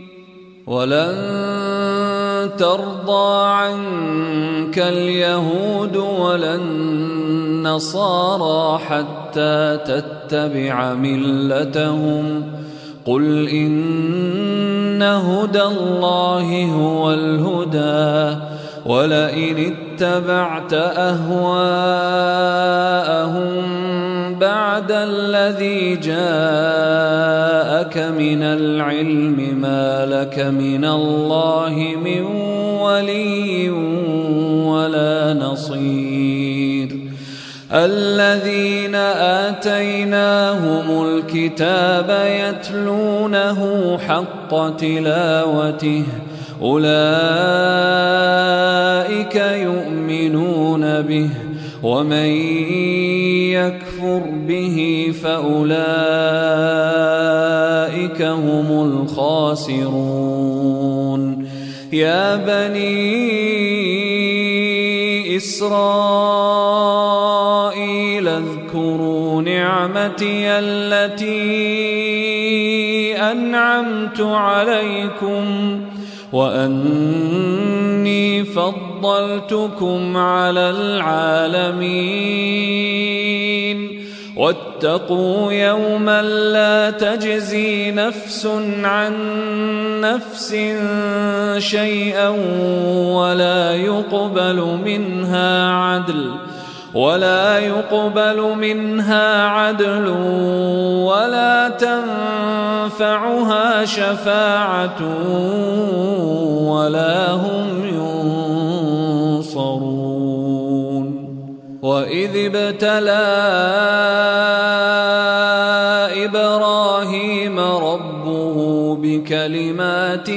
ولن ترضى عنك اليهود ولا النصارى حتى تتبع ملتهم قل إن هدى الله هو الهدى ولئن اتبعت أهواءهم بعد الذي جاءك من العلم ما لك من الله من ولي ولا نصير. الذين آتيناهم الكتاب يتلونه حق تلاوته أولئك يؤمنون به ومن يكفر به فأولئك هم الخاسرون. يا بني إسرائيل اذكروا نعمتي التي أنعمت عليكم وأني فضلتكم على العالمين. واتقوا يوما لا تجزي نفس عن نفس شيئا ولا يقبل منها عدل ولا يقبل منها عدل ولا تنفعها شفاعة ولا هم ينصرون. وإذ ابتلى إبراهيم ربه بكلمات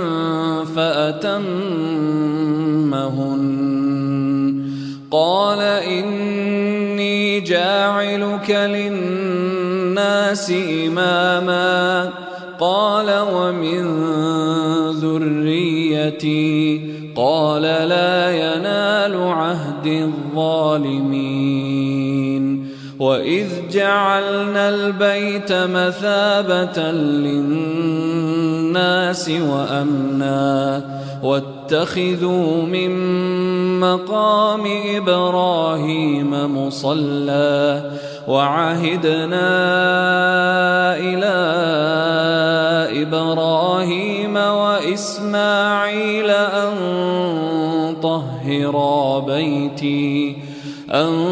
فأتمهن قال إني جاعلك للناس إماما قال ومن ذريتي قال لا ينال عهد الظالمين. وإذ جعلنا البيت مثابة للناس وأمنا واتخذوا من مقام إبراهيم مصلى وعهدنا إلى إبراهيم وإسماعيل أن طهرا بيتي أن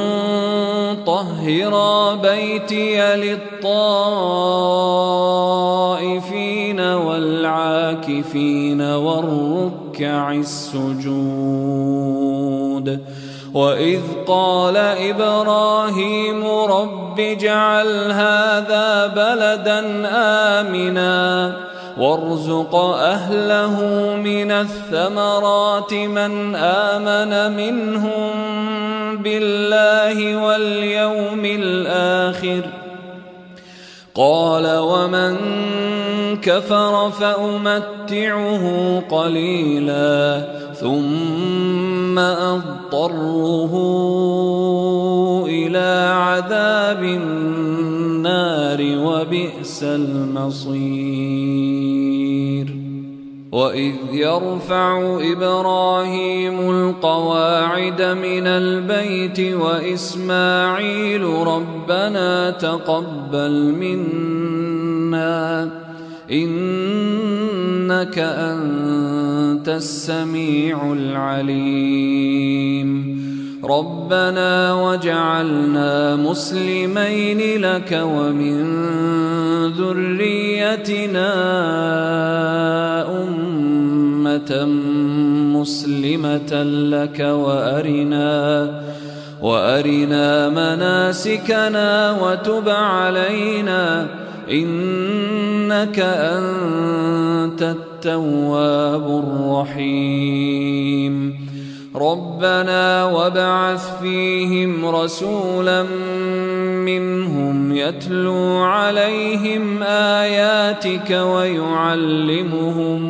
طهرا بيتي للطائفين والعاكفين والركع السجود. وإذ قال إبراهيم رب اجعل هذا بلدا آمنا وارزق أهله من الثمرات من آمن منهم بالله واليوم الآخر قال ومن كفر فأمتعه قليلا ثم أضطره إلى عذاب النار وبئس المصير. وإذ يرفع إبراهيم القواعد من البيت وإسماعيل ربنا تقبل منا إنك أنت السميع العليم. ربنا وجعلنا مسلمين لك ومن ذريتنا أمة مسلمة لك وأرنا وأرنا مناسكنا وتب علينا إنك أنت التواب الرحيم. ربنا وابعث فيهم رسولا منهم يتلو عليهم آياتك ويعلمهم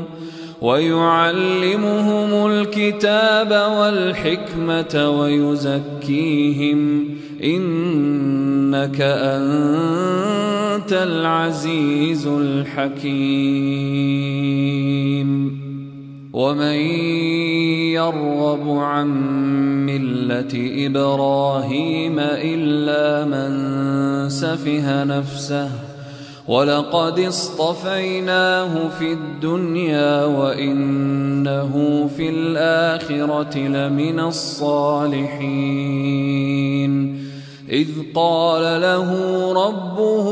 ويعلمهم الكتاب والحكمة ويزكيهم إنك أنت العزيز الحكيم. ومن يرغب عن ملة إبراهيم إلا من سفه نفسه ولقد اصطفيناه في الدنيا وإنه في الآخرة لمن الصالحين. إذ قال له ربه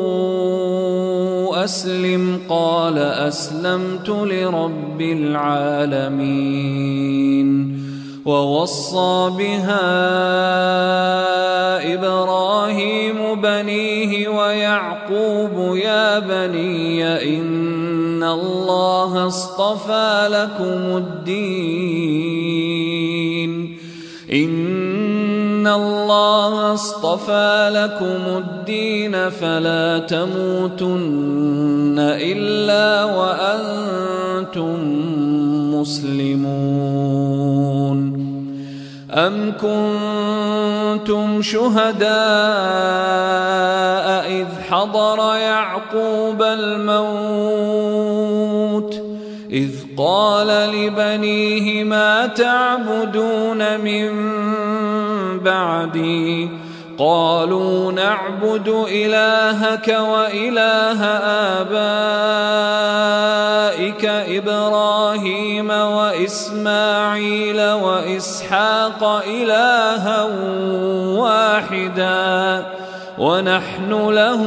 أسلم قال أسلمت لرب العالمين. ووصى بها إبراهيم بنيه ويعقوب يا بني إن الله اصطفى لكم الدين إن الله اصطفى لكم الدين فلا تموتن إلا وأنتم مسلمون. أم كنتم شهداء إذ حضر يعقوب الموت إذ قال لبنيه ما تعبدون من بعدي قالوا نعبد إلهك وإله آبائك إبراهيم وإسماعيل وإسحاق إلها واحدا ونحن له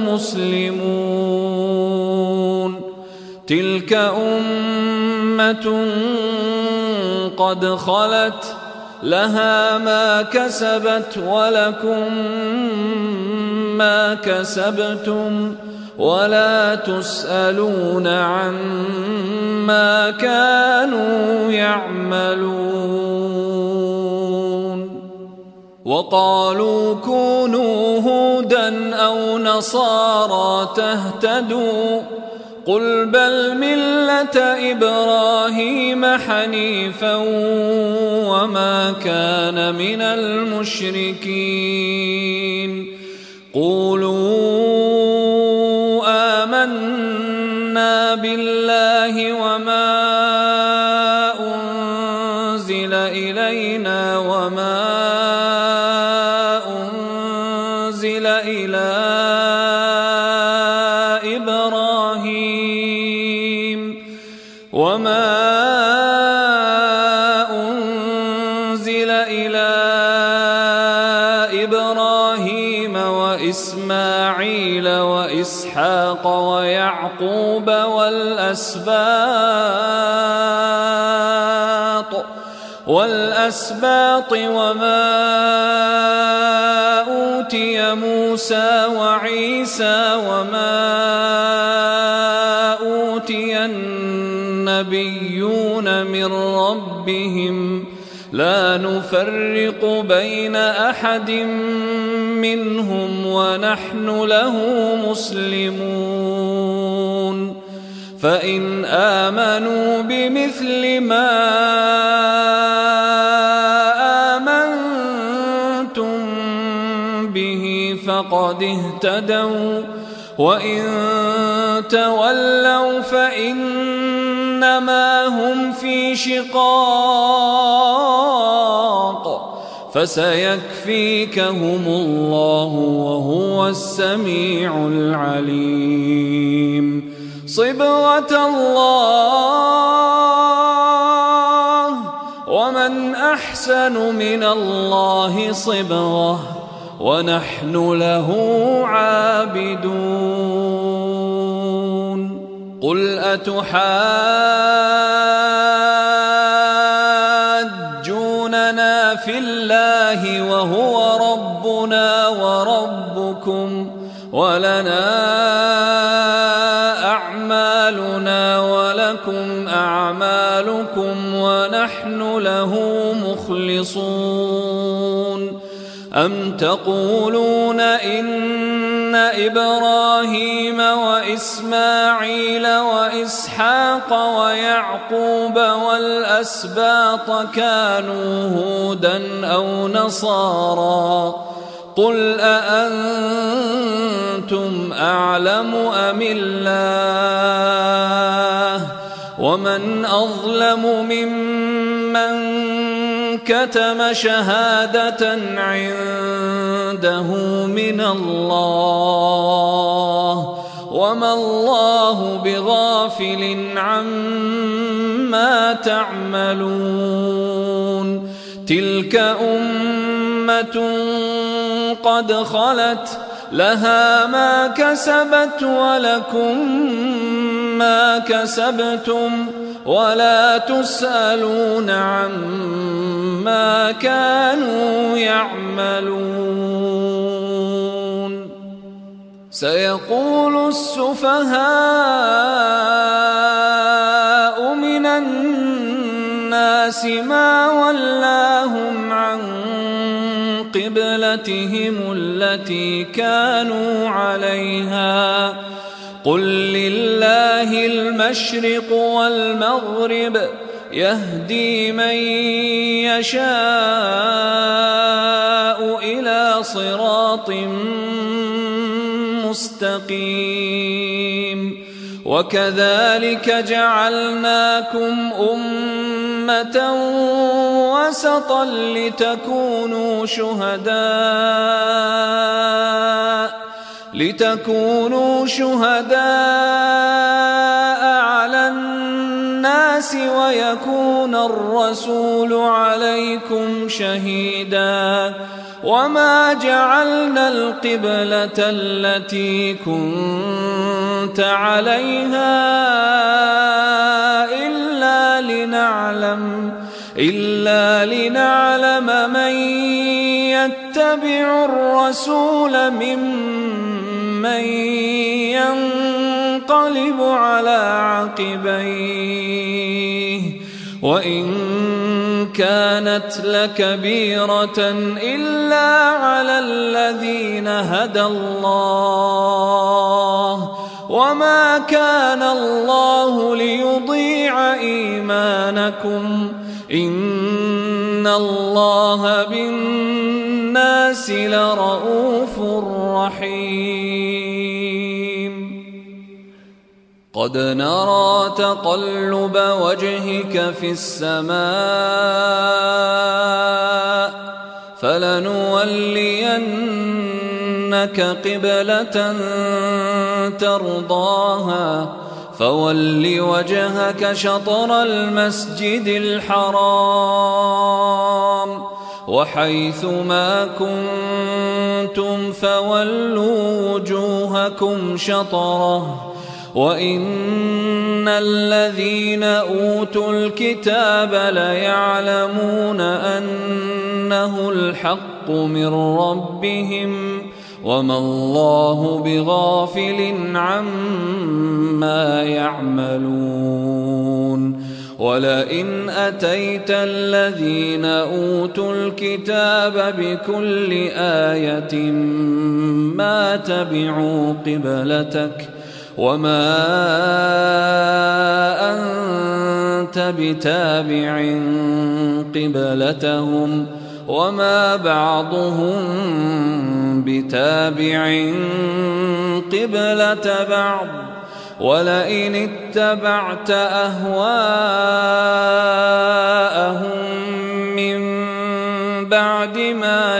مسلمون. تلك أمة قد خلت لها ما كسبت ولكم ما كسبتم ولا تسألون عما كانوا يعملون. وقالوا كونوا هودا أو نصارى تهتدوا قل بل ملة إبراهيم حنيفا وما كان من المشركين. قولوا آمنا بالله وما أنزل إلينا وما أنزل إلى وما أنزل إلى إبراهيم وإسماعيل وإسحاق ويعقوب والأسباط والأسباط وما أوتي موسى وعيسى وما أوتي النبيون من ربهم لا نفرق بين أحد منهم ونحن له مسلمون. فإن آمنوا بمثل ما آمنتم به فقد اهتدوا وإن تولوا فإنما هم في شقاق فسيكفيكهم الله وهو السميع العليم. صبغة الله ومن أحسن من الله صبغة ونحن له عابدون. قل أتحاجوننا في الله وهو ربنا وربكم ولنا أعمالنا ولكم أعمالكم ونحن له مخلصون. أم تقولون إن إبراهيم وإسماعيل وإسحاق ويعقوب والأسباط كانوا هودا أو نصارى قل أأنتم أعلم أم الله ومن أظلم ممن كتم شهادة عنده من الله وما الله بغافل عما تعملون. تلك أمة قد خلت لها ما كسبت ولكم ما كسبتم ولا تسألون عما كانوا يعملون. سيقول السفهاء من الناس ما ولاهم عن قبلتهم التي كانوا عليها قل لله المشرق والمغرب يهدي من يشاء إلى صراط مستقيم وكذلك جعلناكم أمة وسطا لتكونوا شهداء لتكونوا شهداء على الناس ويكون الرسول عليكم شهيدا وما جعلنا القبلة التي كنت عليها إلا لنعلم إلا لنعلم من يتبع الرسول ممن ينقلب على عقبيه وإن كانت لكبيرة إلا على الذين هدى الله وما كان الله ليضيع إيمانكم إن الله بالناس لرءوف رحيم قد نرى تقلب وجهك في السماء فلنولينك قبلة ترضاها فول وجهك شطر المسجد الحرام وحيث ما كنتم فولوا وجوهكم شطره وإن الذين أوتوا الكتاب ليعلمون أنه الحق من ربهم وما الله بغافل عما يعملون ولئن أتيت الذين أوتوا الكتاب بكل آية ما تبعوا قبلتك وما أنت بتابع قبلتهم وما بعضهم بتابع قبلة بعض ولئن اتبعت أهواءهم من بعد ما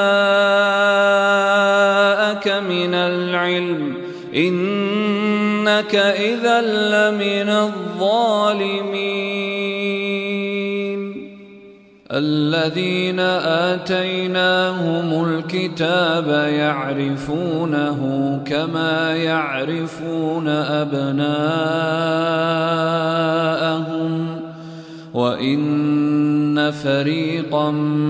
جاءك من العلم إنك إذا لمن الظالمين الذين آتيناهم الكتاب يعرفونه كما يعرفون أبناءهم وإن فريقا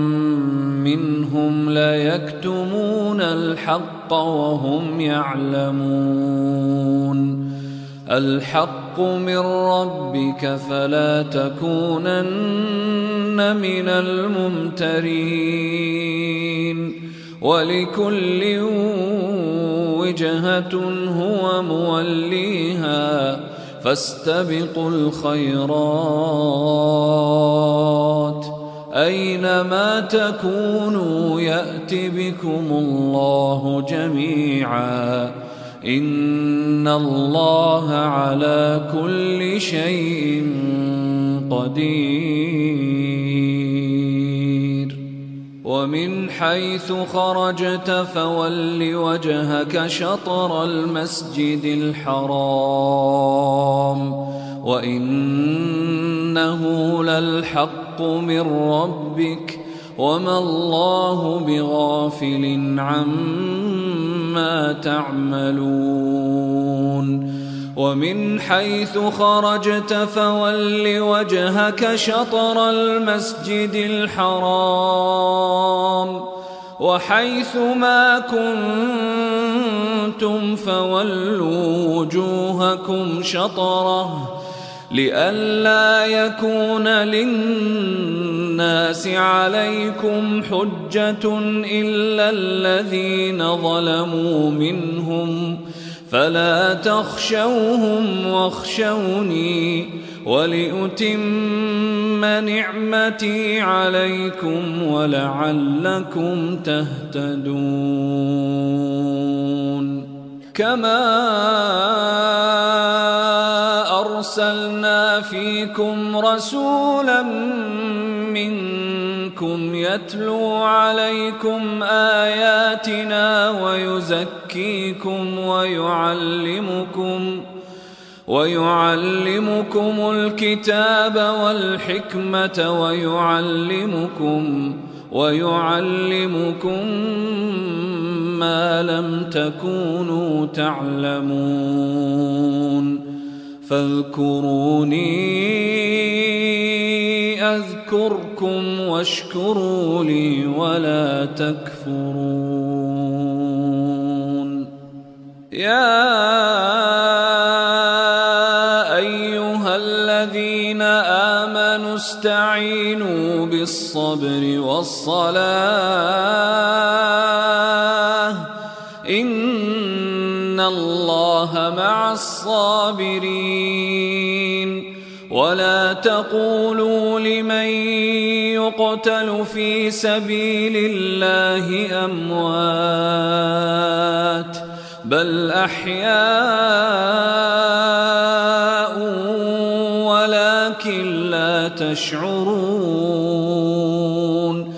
منهم ليكتمون الحق وهم يعلمون الحق من ربك فلا تكونن من الممترين ولكل وجهة هو موليها فاستبقوا الخيرات أينما تكونوا يأت بكم الله جميعا إن الله على كل شيء قدير ومن حيث خرجت فول وجهك شطر المسجد الحرام وإنه للحق من ربك وما الله بغافل عما تعملون ومن حيث خرجت فول وجهك شطر المسجد الحرام وحيث ما كنتم فولوا وجوهكم شطره لئلا يكون للناس عليكم حجة إلا الذين ظلموا منهم فلا تخشوهم واخشوني ولأتم نعمتي عليكم ولعلكم تهتدون. كما أرسلنا فيكم رسولا منكم يتلو عليكم آياتنا ويزكيكم ويعلمكم ويعلمكم الكتاب والحكمة ويعلمكم ويعلمكم ما لم تكونوا تعلمون. فاذكروني أذكركم واشكروا لي ولا تكفرون. يا أيها الذين آمنوا استعينوا بالصبر والصلاة إن الله مع الصابرين. ولا تقولوا لمن يقتل في سبيل الله أموات بل أحياء ولكن لا تشعرون.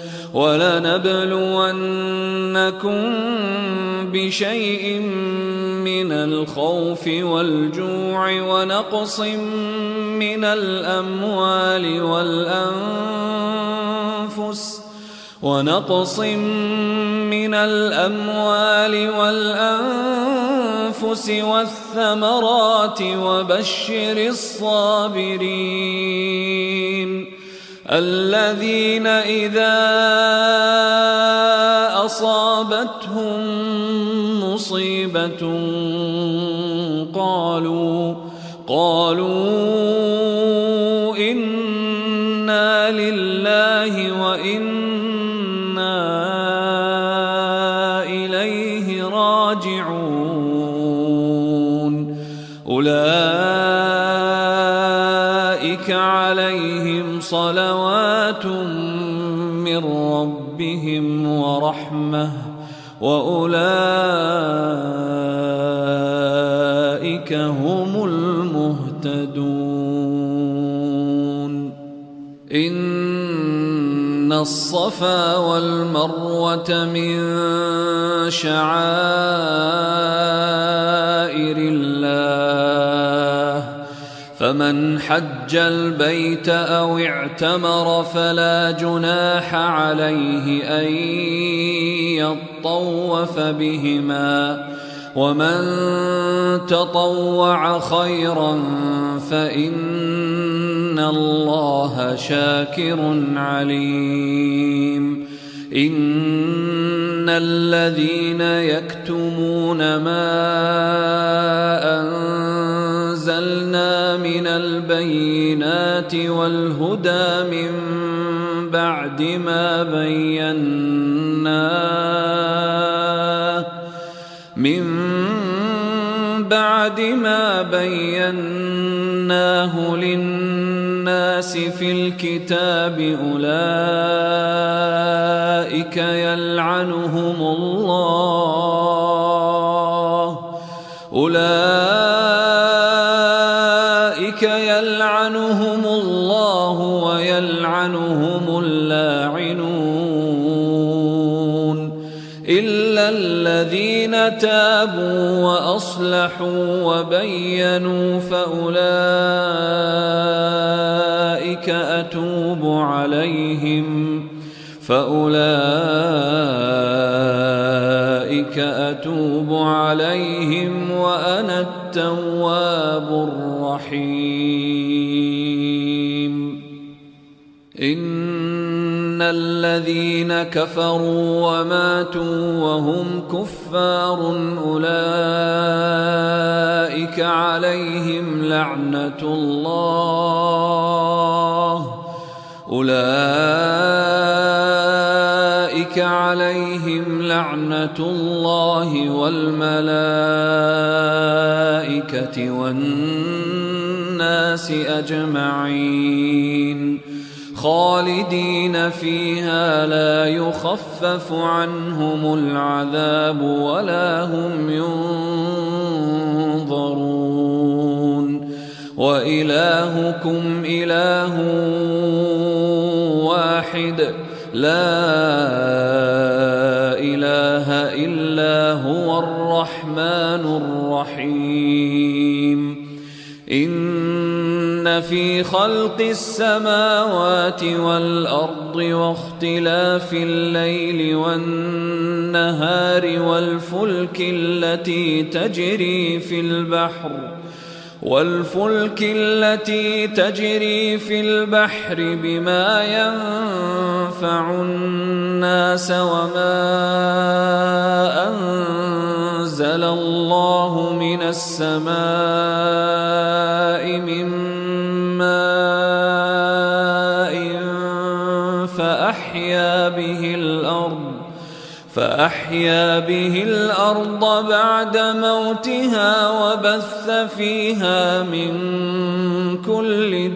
ولنبلونكم بشيء من الخوف والجوع ونقص من الأموال والأنفس ونقص من الأموال والأنفس والثمرات وبشر الصابرين الذين إذا أصابتهم مصيبة قالوا قالوا إنا لله وإنا إليه راجعون. أولئك عليهم صلوات من ربهم ورحمة وأولئك هم المهتدون. إن الصفا والمروة من شعائر الله فمن حج البيت أو اعتمر فلا جناح عليه أن يطوف بهما ومن تطوع خيرا فإن الله شاكر عليم. إن الذين يكتمون ما أنزلنا من البينات والهدى من بعد ما بيناه من بعد ما بيناه للناس في الكتاب أولئك يلعنهم الله أولئك يلعنهم الله ويلعنهم اللاعنون إلا الذين تابوا وأصلحوا وبينوا فأولئك أتوب عليهم فأولئك أتوب عليهم وأنا التواب الرحيم. إن الذين كفروا وماتوا وهم كفار أولئك أولئك عليهم لعنة الله أولئك عليهم لعنة الله والملائكة والناس أجمعين خالدين فيها لا يخفف عنهم العذاب ولا هم ينظرون وإلهكم إله واحد لا إله إلا هو الرحمن الرحيم إن في خلق السماوات والأرض واختلاف الليل والنهار والفلك التي تجري في البحر والفلك التي تجري في البحر بما ينفع الناس وما أنزل الله من السماء من ماء فأحيا به الأرض فأحيا به الأرض بعد موتها وبث فيها من كل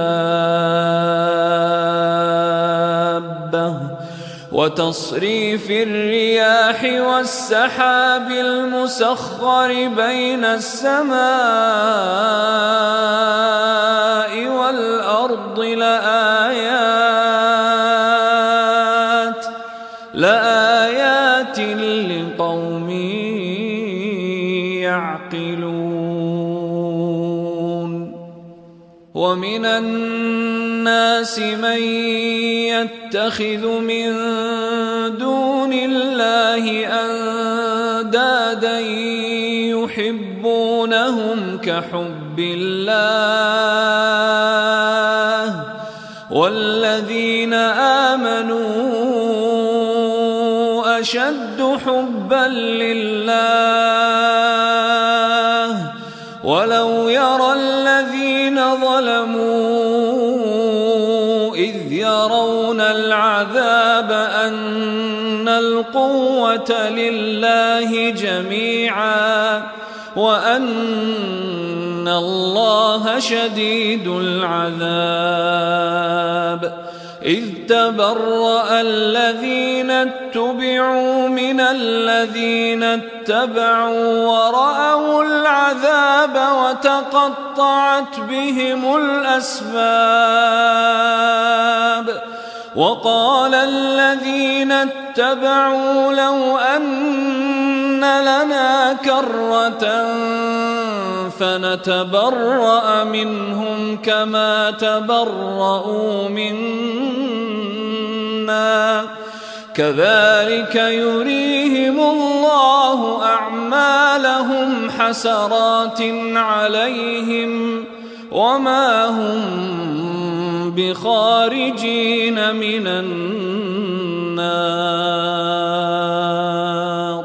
دابة وتصريف الرياح والسحاب المسخر بين السماء والأرض لآيات لآيات لقوم يعقلون ومن الناس من يتخذ من دون الله أندادا يحبونهم كحب الله والذين آمنوا أشد حبا لله ولو يرى الذين ظلموا إذ يرون العذاب أن القوة لله جميعا وأن الله شديد العذاب إذ تبرأ الذين اتبعوا من الذين اتبعوا ورأوا العذاب وتقطعت بهم الأسباب وقال الذين اتبعوا لو أن لنا كرة فنتبرأ منهم كما تبرؤوا منا كذلك يريهم الله أعمالهم حسرات عليهم وما هم بخارجين من النار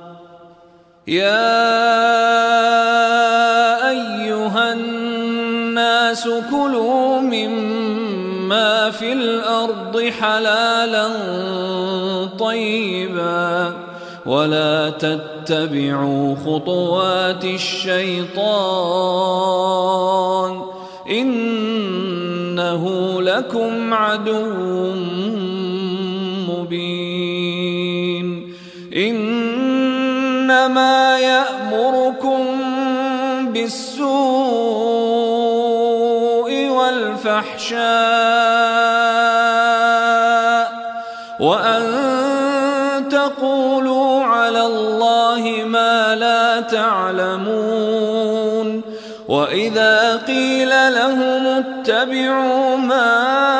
يا أيها الناس كلوا مما في الأرض حلالا طيبا ولا تتبعوا خطوات الشيطان إنه لكم عدو مبين إنما يأمركم بالسوء والفحشاء وأن تقولوا على الله ما لا تعلمون وإذا قيل لهم اتبعوا ما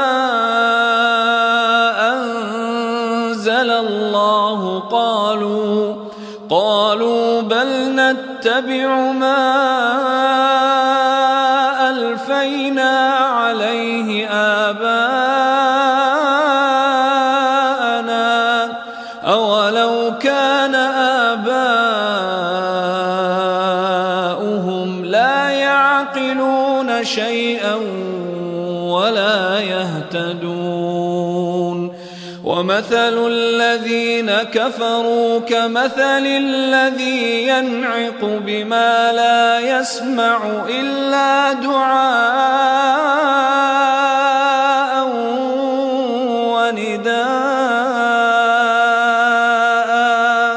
أنزل الله قالوا قالوا بل نتبع ما ألفينا عليه آباءنا أولو كان آباؤهم شيئا ولا يهتدون ومثل الذين كفروا كمثل الذي ينعق بما لا يسمع إلا دعاء ونداء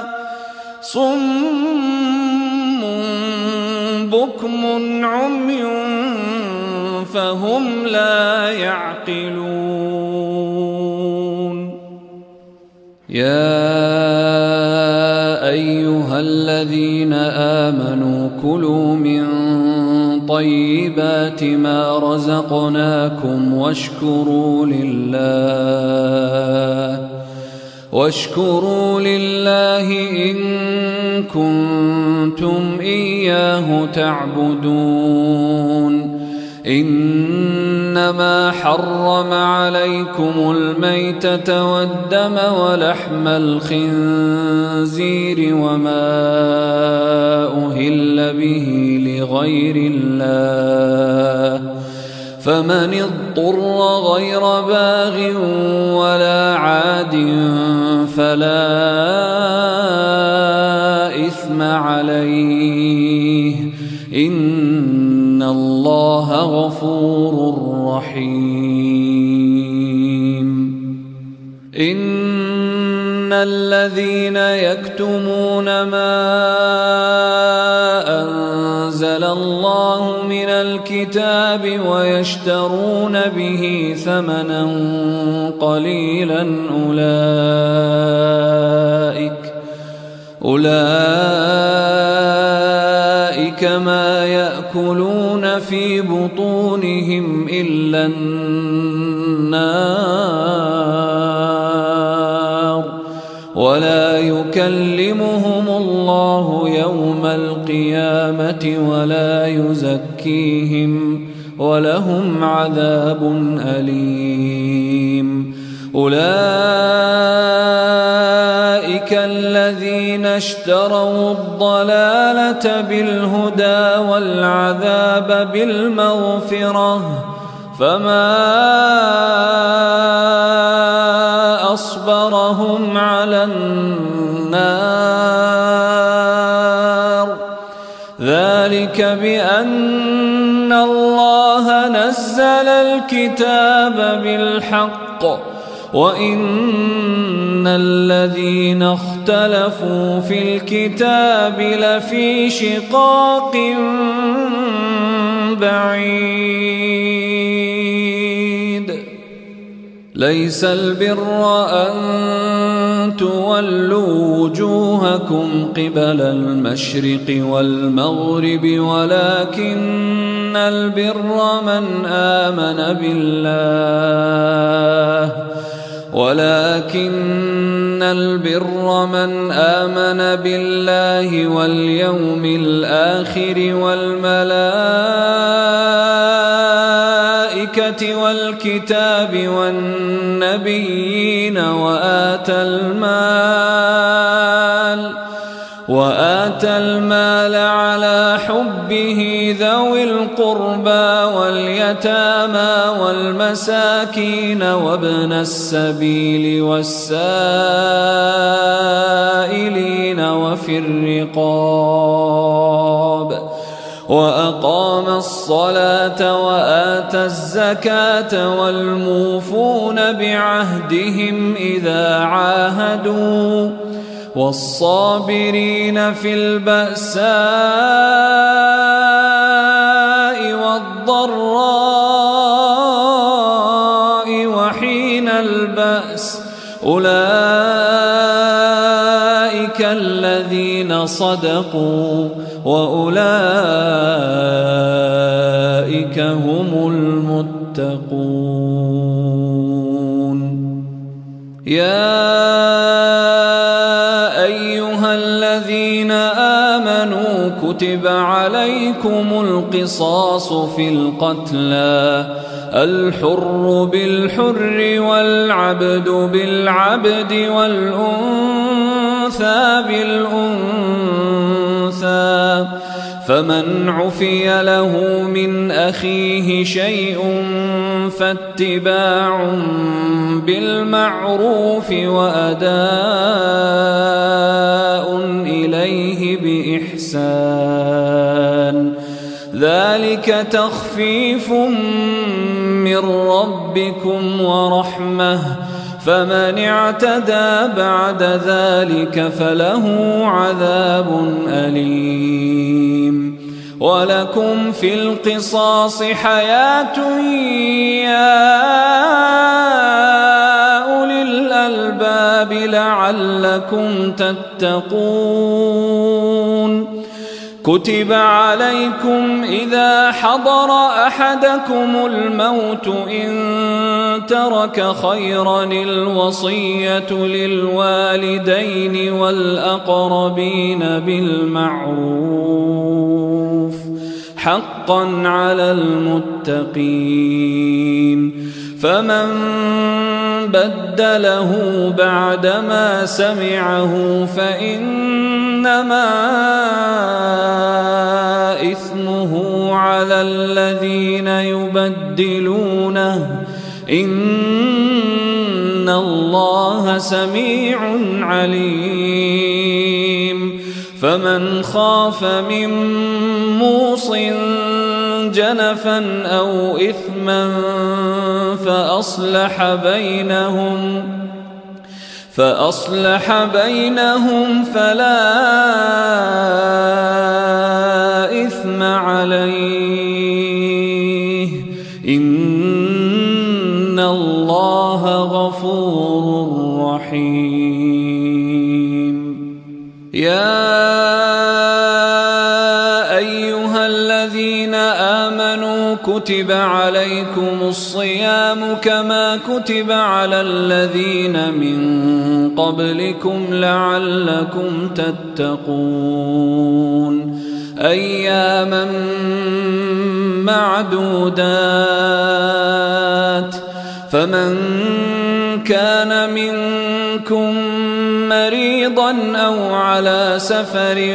صم بكم عمي فهم لا يعقلون يا أيها الذين آمنوا كلوا من طيبات ما رزقناكم واشكروا لله واشكروا لله إن كنتم إياه تعبدون إنما حرم عليكم الميتة والدم ولحم الخنزير وما أهل به لغير الله فمن اضطر غير باغ ولا عاد فلا إثم عليه إن الله غفور رحيم إن الذين يكتمون ما أنزل الله من الكتاب ويشترون به ثمنا قليلا أولئك أولئك ما يأكلون في بطونهم إلا النار ولا يكلمهم الله يوم القيامة ولا يزكيهم ولهم عذاب أليم أولئك الذين اشتروا الضلالة بالهدى والعذاب بالمغفرة فما أصبرهم على النار ذلك بأن الله نزل الكتاب بالحق وإن الذين اختلفوا في الكتاب لفي شقاق بعيد ليس البر أن تولوا وجوهكم قبل المشرق والمغرب ولكن البر من آمن بالله ولكن البر من آمن بالله واليوم الآخر والملائكة والكتاب والنبيين وآتى المال وآتى المال على حبه ذوي القربى واليتامى والمساكين وابن السبيل والسائلين وفي الرقاب وأقام الصلاة وآتى الزكاة والموفون بعهدهم إذا عاهدوا والصابرين في البأساء والضراء وحين البأس أولئك الذين صدقوا وأولئك هم المتقون يا كتب عليكم القصاص في القتلى الحر بالحر والعبد بالعبد والأنثى بالأنثى فمن عفي له من أخيه شيء فاتباع بالمعروف وأداء إليه بإحسان ذلك تخفيف من ربكم ورحمة فمن اعتدى بعد ذلك فله عذاب أليم ولكم في القصاص حياة يا أولي الألباب لعلكم تتقون كتب عليكم إذا حضر أحدكم الموت إن ترك خيرا الوصية للوالدين والأقربين بالمعروف حقا على المتقين فمن بدله بعدما سمعه فإنما إثمه على الذين يبدلونه إن الله سميع عليم فمن خاف من موص جنفا أو إثما فأصلح بينهم فأصلح بينهم فلا إثم عليه إن الله غفور رحيم يا أيها الذين آمنوا كتب عليكم الصيام كما كتب على الذين من قبلكم لعلكم تتقون أياما معدودات فمن كان منكم مريضا أو على سفر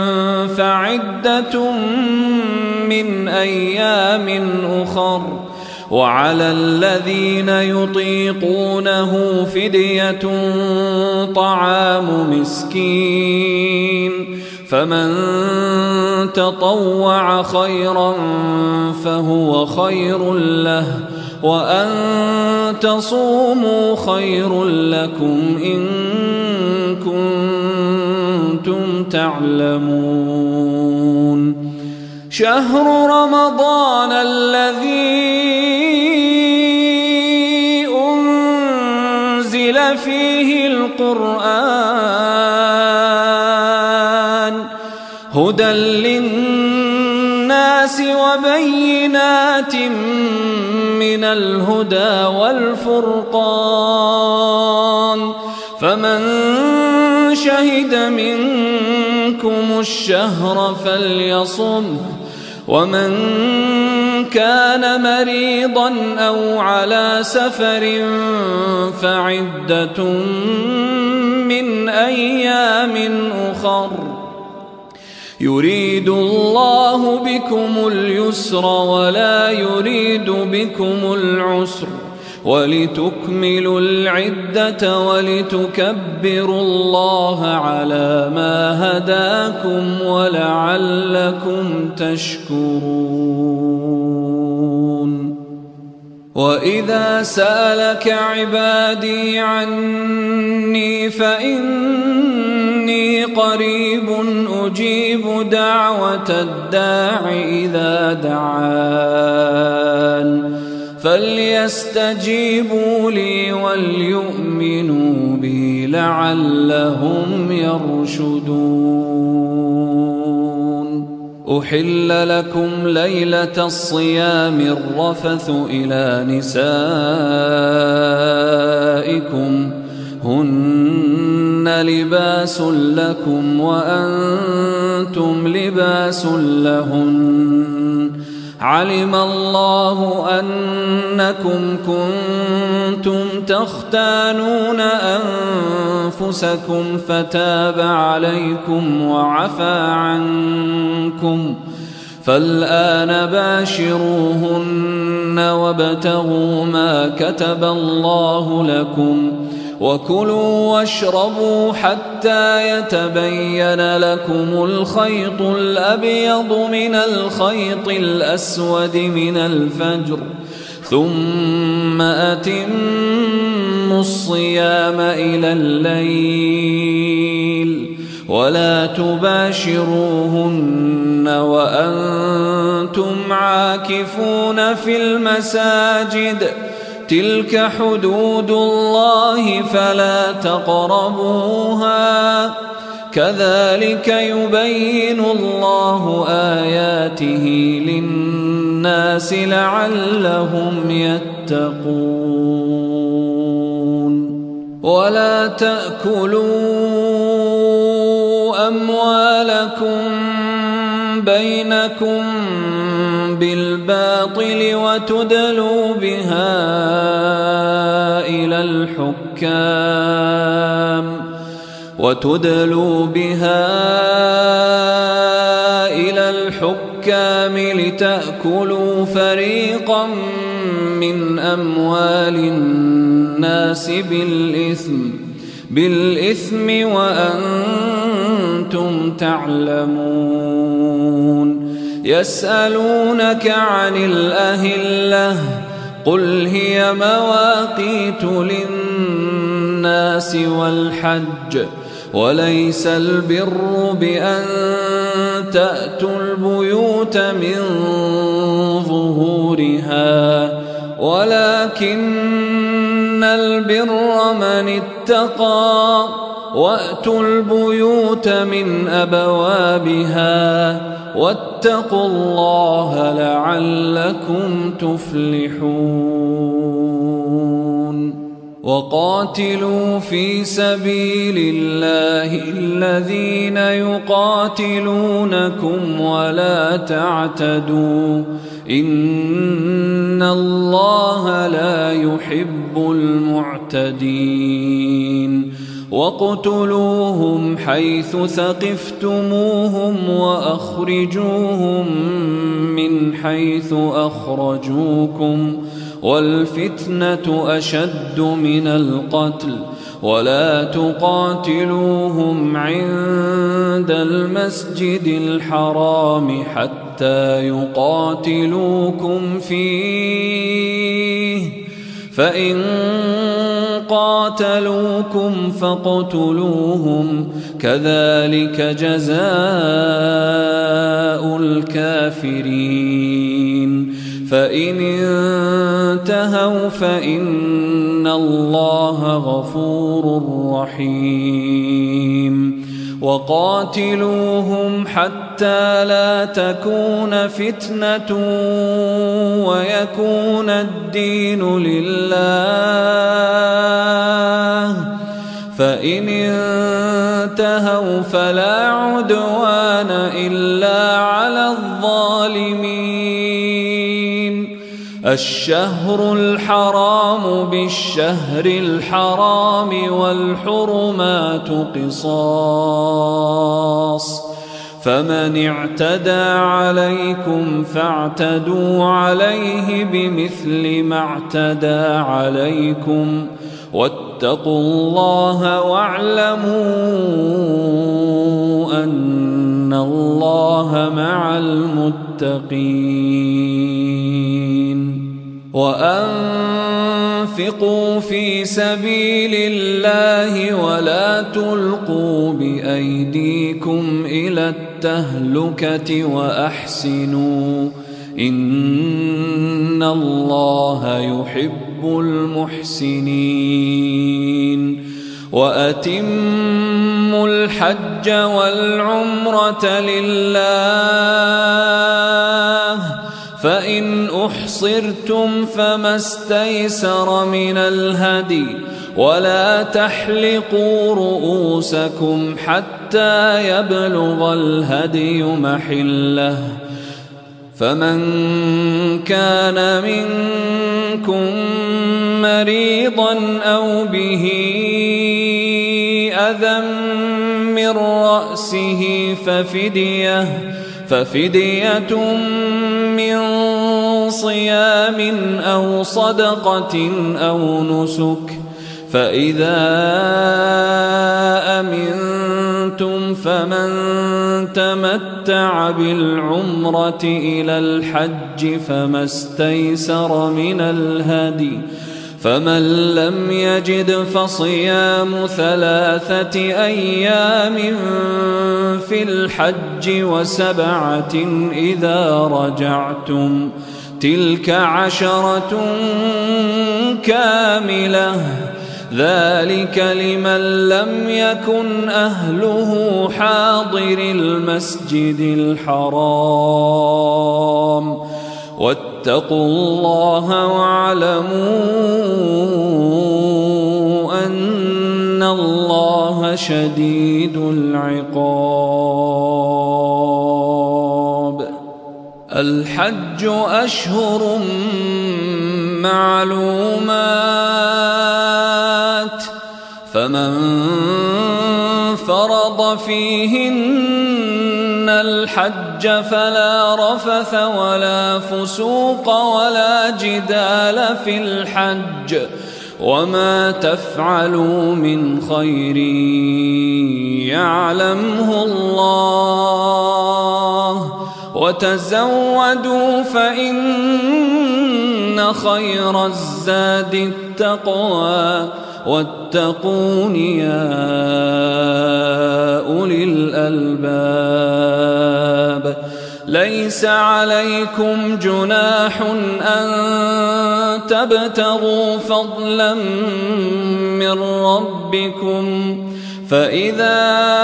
فعدة من أيام أخر وعلى الذين يطيقونه فدية طعام مسكين فمن تطوع خيرا فهو خير له وأن تصوموا خير لكم إن كنتم تعلمون شهر رمضان الذي أنزل فيه القرآن هدى للناس وبينات من الهدى والفرقان فمن شهد منكم الشهر فليصم ومن كان مريضا أو على سفر فعدة من أيام أخر يريد الله بكم اليسر ولا يريد بكم العسر ولتكملوا العدة ولتكبروا الله على ما هداكم ولعلكم تشكرون وإذا سألك عبادي عني فإني قريب أجيب دعوة الداع إذا دعان فليستجيبوا لي وليؤمنوا بي لعلهم يرشدون أحل لكم ليلة الصيام الرفث إلى نسائكم هن لباس لكم وأنتم لباس لهن علم الله أنكم كنتم تختانون أنفسكم فتاب عليكم وعفى عنكم، فالآن باشروهن وابتغوا ما كتب الله لكم، وكلوا واشربوا حتى يتبين لكم الخيط الأبيض من الخيط الأسود من الفجر، ثم أتموا الصيام إلى الليل، ولا تباشروهن وأنتم عاكفون في المساجد، تلك حدود الله فلا تقربوها، كذلك يبين الله آياته للناس لعلهم يتقون. ولا تأكلوا أموالكم بينكم بالباطل وتدلوا بها إلى الحكام وتدلوا بها إلى الحكام لتأكلوا فريقا من أموال الناس بالإثم بالإثم وأنتم تعلمون. يسألونك عن الأهلة قل هي مواقيت للناس والحج، وليس البر بأن تأتوا البيوت من ظهورها، ولكن البر من اتقى، وأتوا البيوت من أبوابها، واتقوا الله لعلكم تفلحون. وقاتلوا في سبيل الله الذين يقاتلونكم ولا تعتدوا، إن الله لا يحب المعتدين. واقتلوهم حيث ثقفتموهم وأخرجوهم من حيث أخرجوكم، والفتنة أشد من القتل، ولا تقاتلوهم عند المسجد الحرام حتى يقاتلوكم فيه، فإن قاتلوكم فاقتلوهم، كذلك جزاء الكافرين. فإن انتهوا فإن الله غفور رحيم. وقاتلوهم حتى لا تكون فتنة ويكون الدين لله، فإن انتهوا فلا عدوان إلا على الظالمين. الشهر الحرام بالشهر الحرام والحرمات قصاص، فمن اعتدى عليكم فاعتدوا عليه بمثل ما اعتدى عليكم، واتقوا الله واعلموا أن الله مع المتقين. وأنفقوا في سبيل الله ولا تلقوا بأيديكم إلى التهلكة وأحسنوا إن الله يحب المحسنين. وأتموا الحج والعمرة لله، فإن أحصرتم فما استيسر من الهدي، ولا تحلقوا رؤوسكم حتى يبلغ الهدي محله، فمن كان منكم مريضا أو به أذى من رأسه ففدية, ففدية من صيام أو صدقة أو نسك. فإذا أمنتم فمن تمتع بالعمرة إلى الحج فما استيسر من الهدي، فمن لم يجد فصيام ثلاثة أيام في الحج وسبعة إذا رجعتم، تلك عشرة كاملة، ذلك لمن لم يكن أهله حاضر المسجد الحرام. واتقوا الله واعلموا أن الله شديد العقاب. الحج أشهر معلومات، فمن فرض فيهن الحج فلا رفث ولا فسوق ولا جدال في الحج، وما تفعلوا من خير يعلمه الله، وتزودوا فإن خير الزاد التقوى، واتقون يا أولي الألباب. ليس عليكم جناح أن تبتغوا فضلا من ربكم، فإذا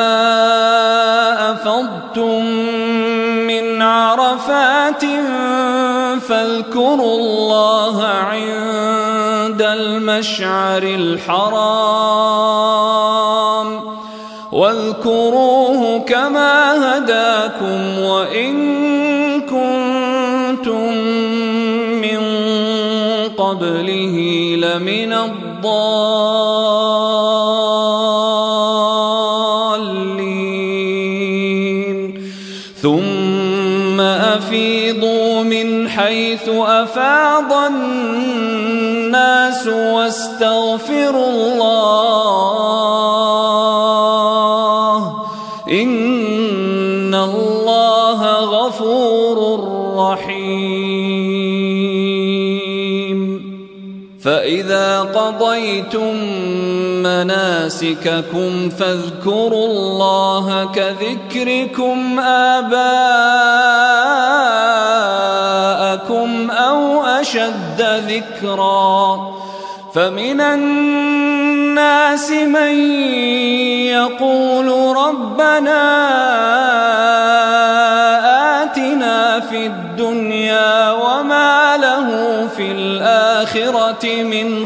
أفضتم من عرفات فاذكروا الله عند المشعر الحرام، واذكروه كما هداكم وإن كنتم من قبله لمن الضالين. ثم أفيضوا من حيث أفاض الناس واستغفروا الله، إن الله غفور رحيم. فإذا قضيتم مناسككم فاذكروا الله كذكركم آباءكم أو أشد ذكرا. فمن الناس من يقول ربنا آتنا في الدنيا وما له في الآخرة من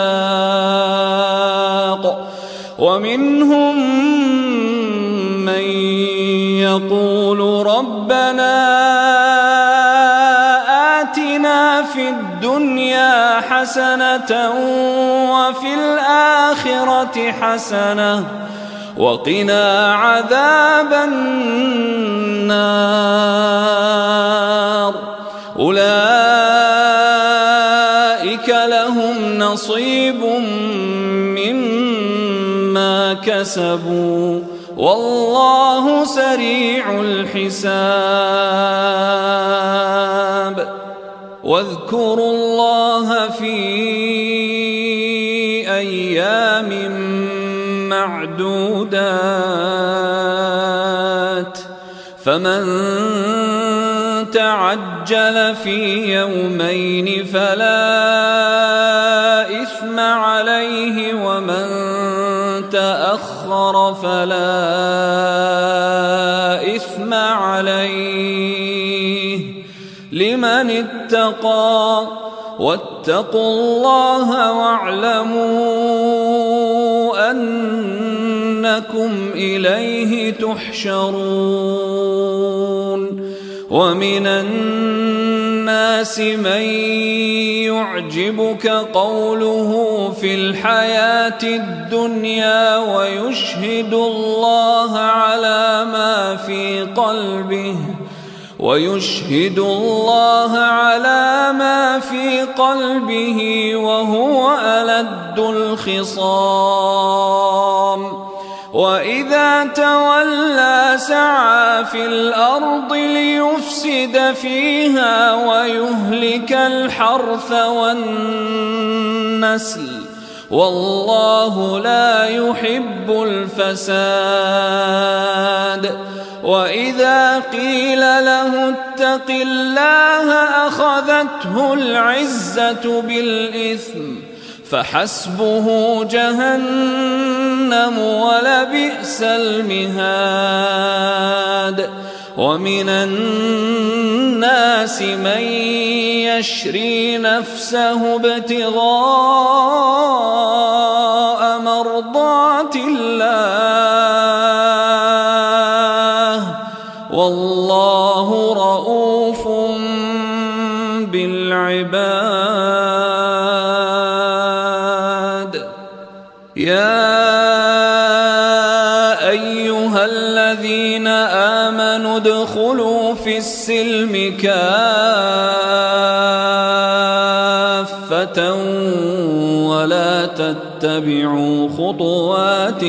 خلاق، ومنهم من يقول ربنا آتنا في الدنيا حسنة وفي الآخرة حسنة وقنا عذاب النار. أولئك لهم نصيب مما كسبوا والله سريع الحساب. واذكروا الله في أيام معدودات، فمن تعجل في يومين فلا إثم عليه، ومن تأخر فلا إثم عليه لمن اتقى. واتقوا الله واعلموا أنكم إليه تحشرون. ومن الناس من يعجبك قوله في الحياة الدنيا ويشهد الله على ما في قلبه ويشهد الله على ما في قلبه وهو ألد الخصام وإذا تولى سعى في الأرض ليفسد فيها ويهلك الحرث والنسل والله لا يحب الفساد. وإذا قيل له اتق الله أخذته العزة بالإثم فحسبه جهنم ولبئس المهاد. ومن الناس من يشري نفسه ابتغاء مرضات الله والله رؤوف بالعباد. يا أيها الذين آمنوا ادخلوا في السلم كافة ولا تتبعوا خطوات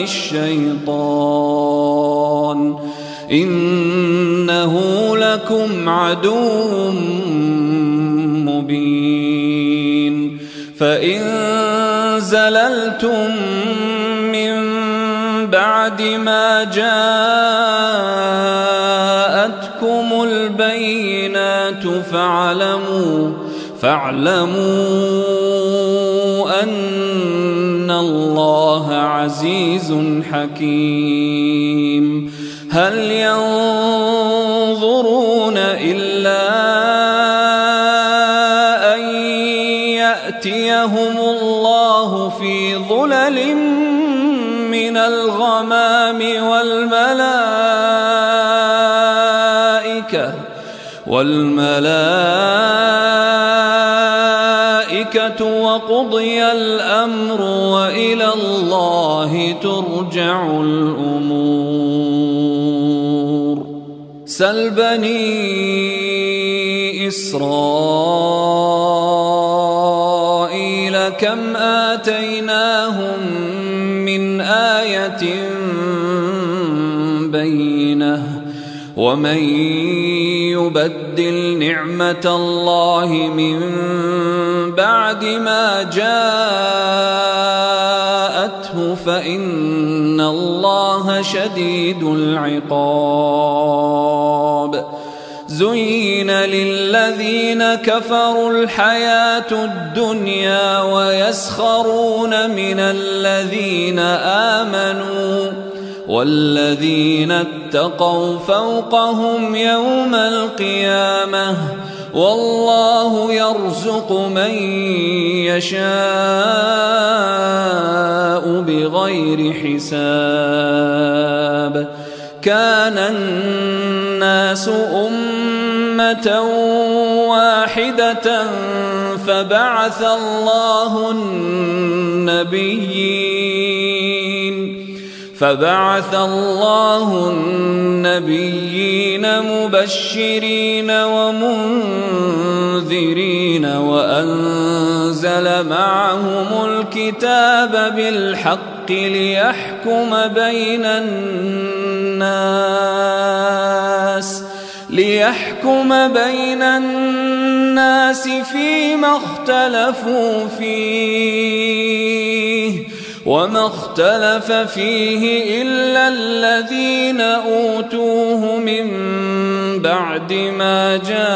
الشيطان إنه لكم عدو مبين. فإن زللتم من بعد ما جاءتكم البينات فاعلموا فاعلموا أن الله عزيز حكيم. هل ينظرون إلا أن يأتيهم الله في ظلل من الغمام والملائكة والملائكة وقضي الأمر وإلى الله ترجع الأمور. سل بني إسرائيل كم آتيناهم من آية بينة ومن يبدل نعمة الله من بعد ما جاءته فإن الله شديد العقاب. زين للذين كفروا الحياة الدنيا ويسخرون من الذين آمنوا والذين اتقوا فوقهم يوم القيامة والله يرزق من يشاء بغير حساب. كان الناس أمة واحدة فبعث الله النبيين فبعث الله النبيين مبشرين ومنذرين وأنزل معهم الكتاب بالحق ليحكم بين الناس ليحكم بين الناس فيما اختلفوا فيه وما اختلف فيه إلا الذين أوتوه من بعد ما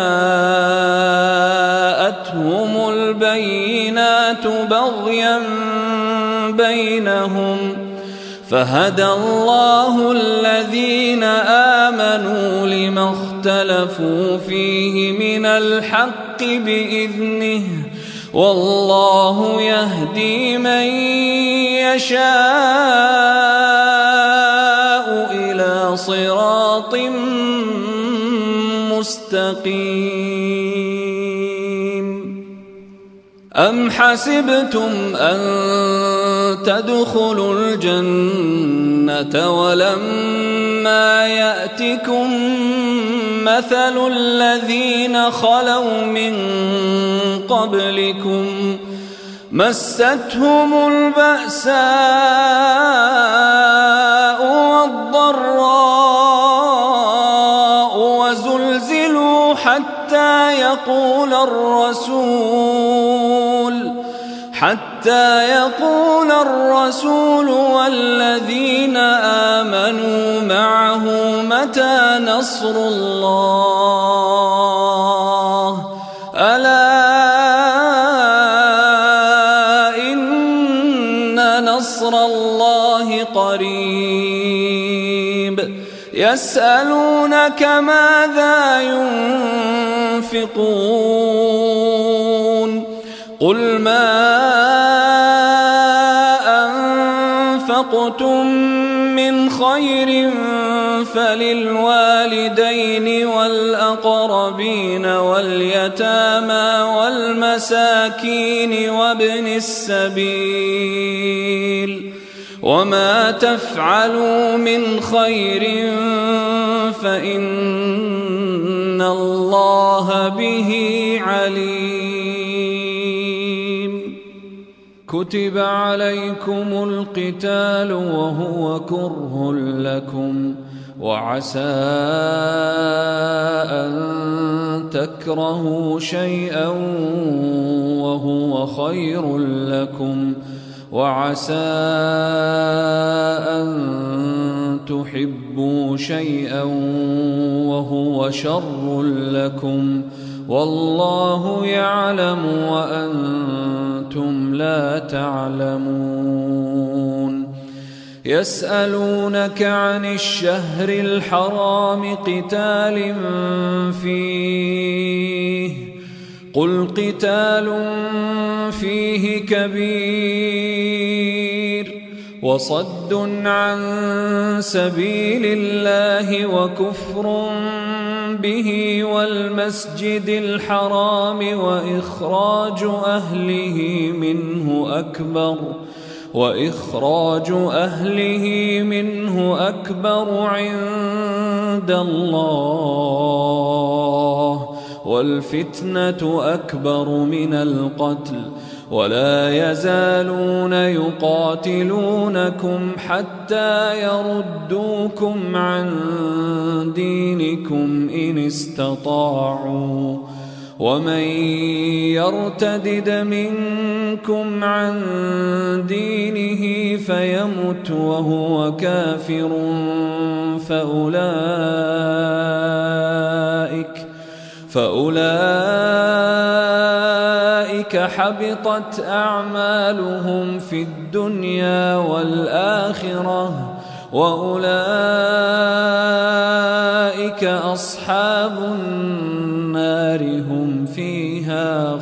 جاءتهم البينات بغيا بينهم فهدى الله الذين آمنوا لما اختلفوا فيه من الحق بإذنه والله يهدي من يشاء إلى صراط مستقيم. أم حسبتم أن تدخلوا الجنة ولما يأتكم مثل الذين خلوا من قبلكم مستهم البأساء والضراء وزلزلوا حتى يقول الرسول حتى يقول الرسول والذين آمنوا معه متى نصر الله ألا إن نصر الله قريب. يسألونك ماذا ينفقون قل ما أنفقتم من خير فللوالدين والأقربين واليتامى والمساكين وابن السبيل وما تفعلوا من خير فإن الله به عليم. كتب عليكم القتال وهو كره لكم وعسى أن تكرهوا شيئا وهو خير لكم وعسى أن تحبوا شيئا وهو شر لكم والله يعلم وأنتم لا تعلمون. يسألونك عن الشهر الحرام قتال فيه قل قتال فيه كبير وصد عن سبيل الله وكفر به والمسجد الحرام وإخراج أهله منه أكبر وإخراج أهله منه أكبر عند الله والفتنة أكبر من القتل ولا يزالون يقاتلونكم حتى يردوكم عن دينكم إن استطاعوا ومن يرتدد منكم عن دينه فيمت وهو كافر فأولئك فأولئك حبطت أعمالهم في الدنيا والآخرة وأولئك أصحاب النار هم فيها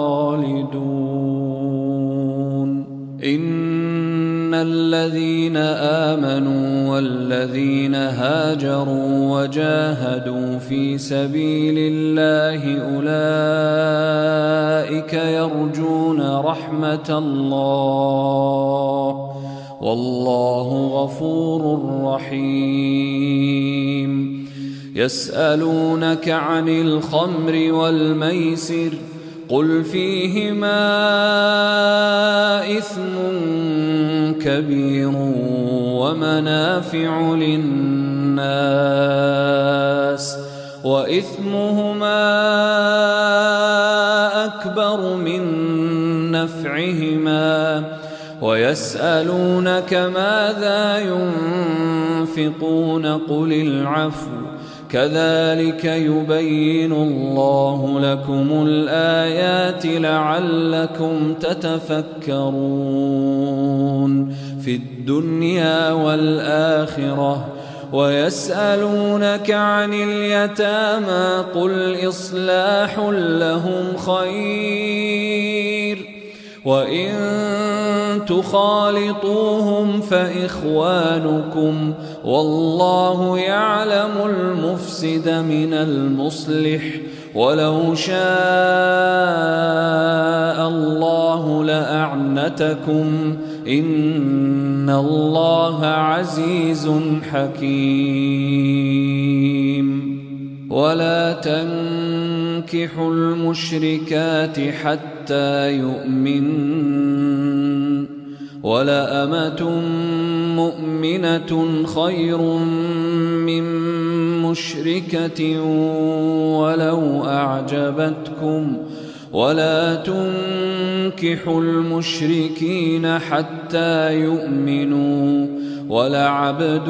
خالدون. إن الذين آمنوا والذين هاجروا وجاهدوا في سبيل الله أولئك يرجون رحمة الله والله غفور رحيم. يسألونك عن الخمر والميسر قل فيهما إثم كبير ومنافع للناس وإثمهما أكبر من نفعهما ويسألونك ماذا ينفقون قل العفو كذلك يبين الله لكم الآيات لعلكم تتفكرون في الدنيا والآخرة. ويسألونك عن اليتامى قل إصلاح لهم خير وإن تخالطوهم فإخوانكم والله يعلم المفسد من المصلح ولو شاء الله لأعنتكم إن الله عزيز حكيم ولا تنكحوا المشركات حتى يؤمنن ولأمة مؤمنة خير من مشركة ولو أعجبتكم ولا تنكحوا المشركين حتى يؤمنوا ولعبد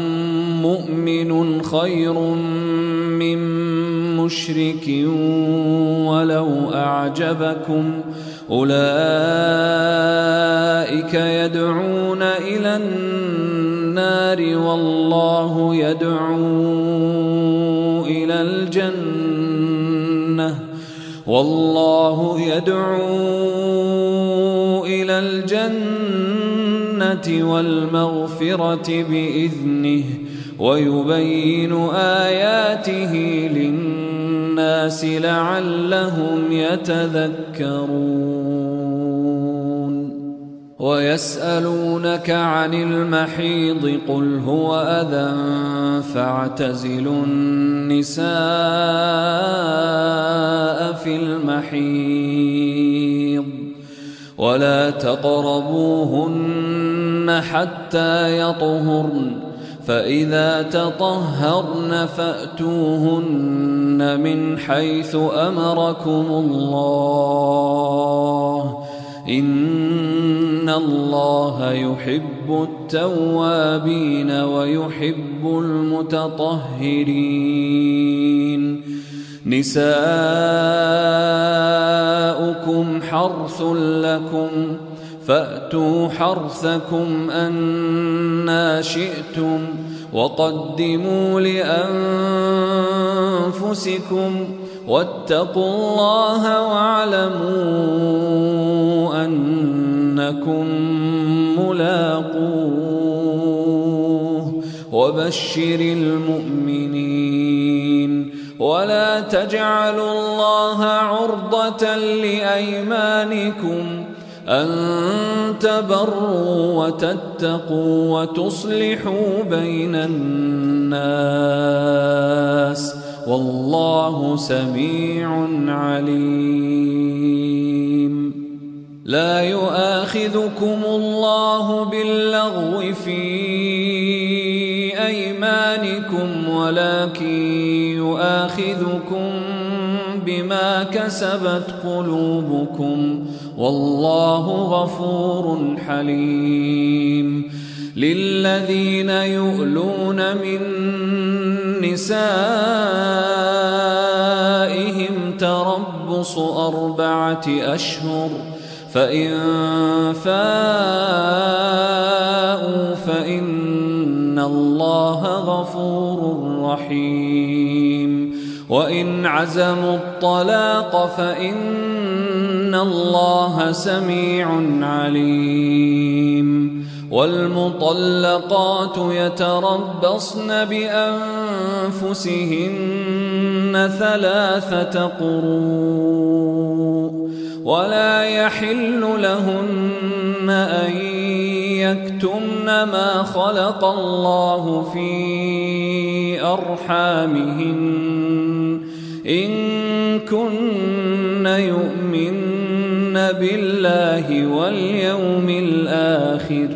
مؤمن خير من مشرك ولو أعجبكم أولئك يدعون إلى النار والله يدعو إلى الجنة والله يدعو إلى الجنة والمغفرة بإذنه ويبين آياته للناس لعلهم يتذكرون ويسألونك عن المحيض قل هو أذى فاعتزلوا النساء في المحيض ولا تقربوهن حتى يطهرن فإذا تطهرن فأتوهن من حيث أمركم الله إن الله يحب التوابين ويحب المتطهرين نساؤكم حرث لكم فأتوا حرثكم أنى شئتم وقدموا لأنفسكم واتقوا الله واعلموا أنكم ملاقوه وبشر المؤمنين ولا تجعلوا الله عرضة لأيمانكم أن تبروا وتتقوا وتصلحوا بين الناس والله سميع عليم لا يؤاخذكم الله باللغو في أيمانكم ولكن يؤاخذكم بما كسبت قلوبكم والله غفور حليم للذين يؤلون من نسائهم تربص أربعة أشهر فإن فاءوا فإن الله غفور رحيم وإن عزموا الطلاق فإن الله سميع عليم والمطلقات يتربصن بأنفسهن ثلاثة قروء ولا يحل لهن أن يكتمن ما خلق الله في أرحامهن إن كن يؤمن بالله واليوم الآخر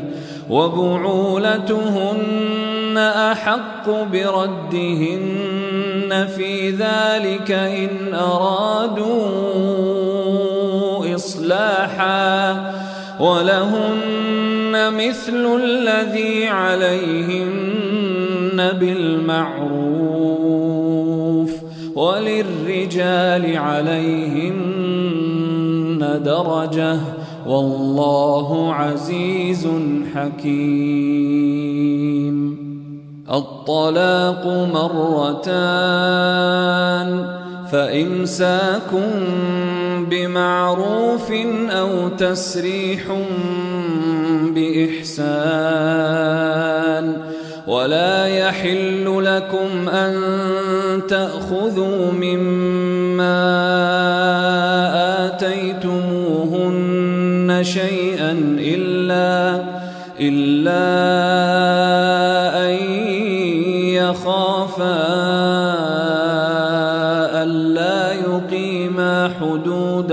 وبعولتهن أحق بردهن في ذلك إن أرادوا إصلاحا ولهن مثل الذي عليهن بالمعروف وللرجال عليهن درجة والله عزيز حكيم الطلاق مرتان فإمساك بمعروف أو تسريح بإحسان ولا يحل لكم أن تأخذوا مما آتيتموهن شيئا إلا إلا أن يخافا ألا يقيما حدود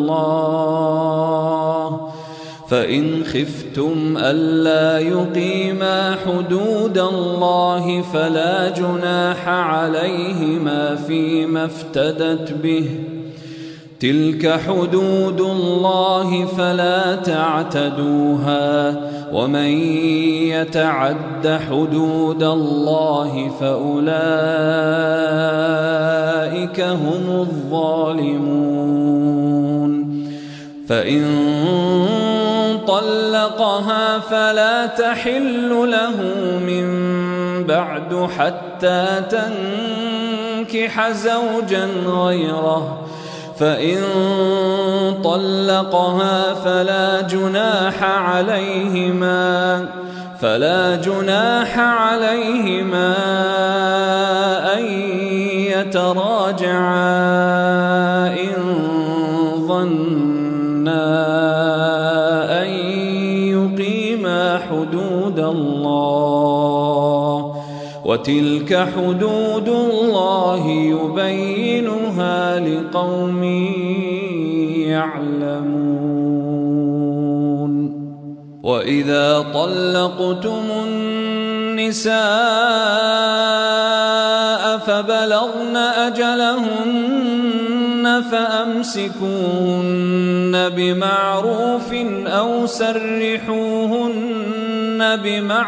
الله فإن خفتم ألا يقيما حدود الله فلا جناح عليهما فيما افتدت به تلك حدود الله فلا تعتدوها ومن يتعد حدود الله فأولئك هم الظالمون. فإن طلقها فلا تحل له من بعد حتى تنكح زوجا غيره فإن طلقها فلا جناح عليهما فلا جناح عليهما أن يتراجعا إن ظنا أن يقيما حدود الله وتلك حدود الله يبينها لقوم يعلمون. وإذا طلقتم النساء فبلغن أجلهن فأمسكوهن بمعروف أو سرحوهن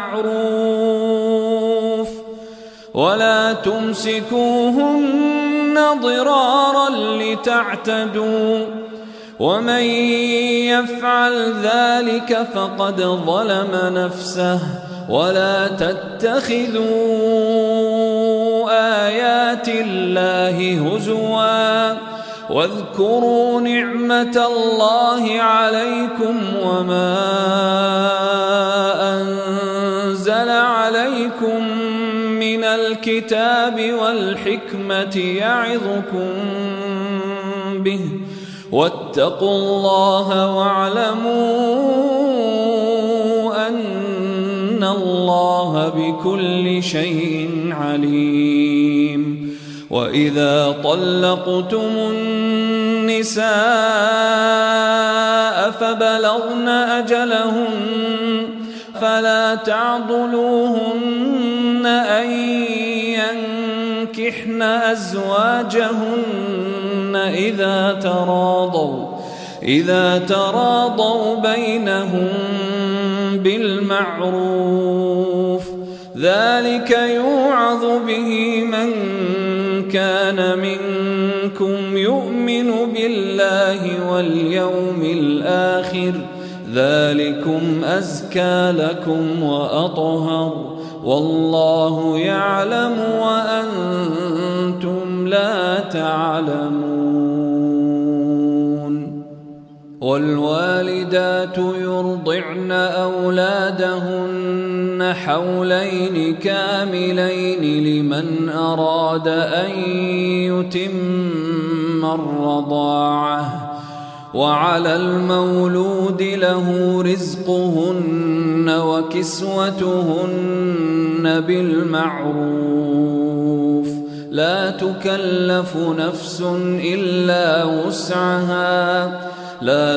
بمعروف ولا تمسكوهن ضرارا لتعتدوا ومن يفعل ذلك فقد ظلم نفسه ولا تتخذوا آيات الله هزوا واذكروا نعمة الله عليكم وما أنزل عليكم من الكتاب والحكمة يعظكم به واتقوا الله واعلموا أن الله بكل شيء عليم. وإذا طلقتم النساء فبلغن أجلهن فلا تعضلوهن أن ينكحن أزواجهن إذا تراضوا إذا تراضوا بينهم بالمعروف ذلك يوعظ به من كان منكم يؤمن بالله واليوم الآخر ذلكم أزكى لكم وأطهر والله يعلم وأنتم لا تعلمون. والوالدات يرضعن أولادهن حولين كاملين لمن أراد أن يتم الرضاعة وعلى المولود له رزقهن وكسوتهن بالمعروف لا تكلف نفس إلا وسعها لا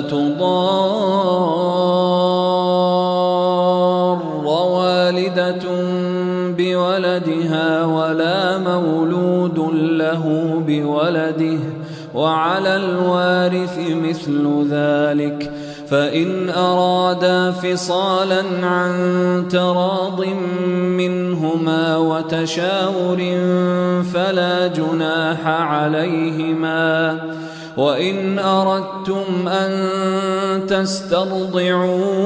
تضار والدة بولدها ولا مولود له بولده وعلى الوارث مثل ذلك فإن أرادا فصالا عن تراض منهما وتشاور فلا جناح عليهما. وإن أردتم أن تسترضعوا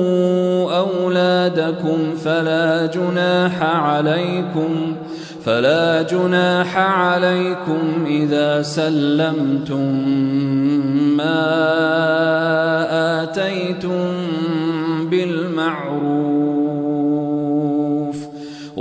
أولادكم فلا جناح عليكم فلا جناح عليكم إذا سلمتم ما آتيتم بالمعروف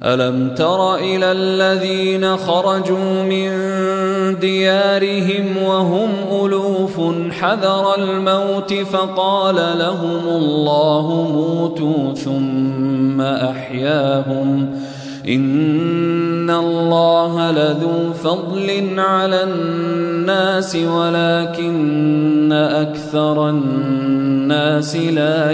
ألم تر إلى الذين خرجوا من ديارهم وهم ألوف حذر الموت فقال لهم الله موتوا ثم أحياهم إن الله لذو فضل على الناس ولكن أكثر الناس لا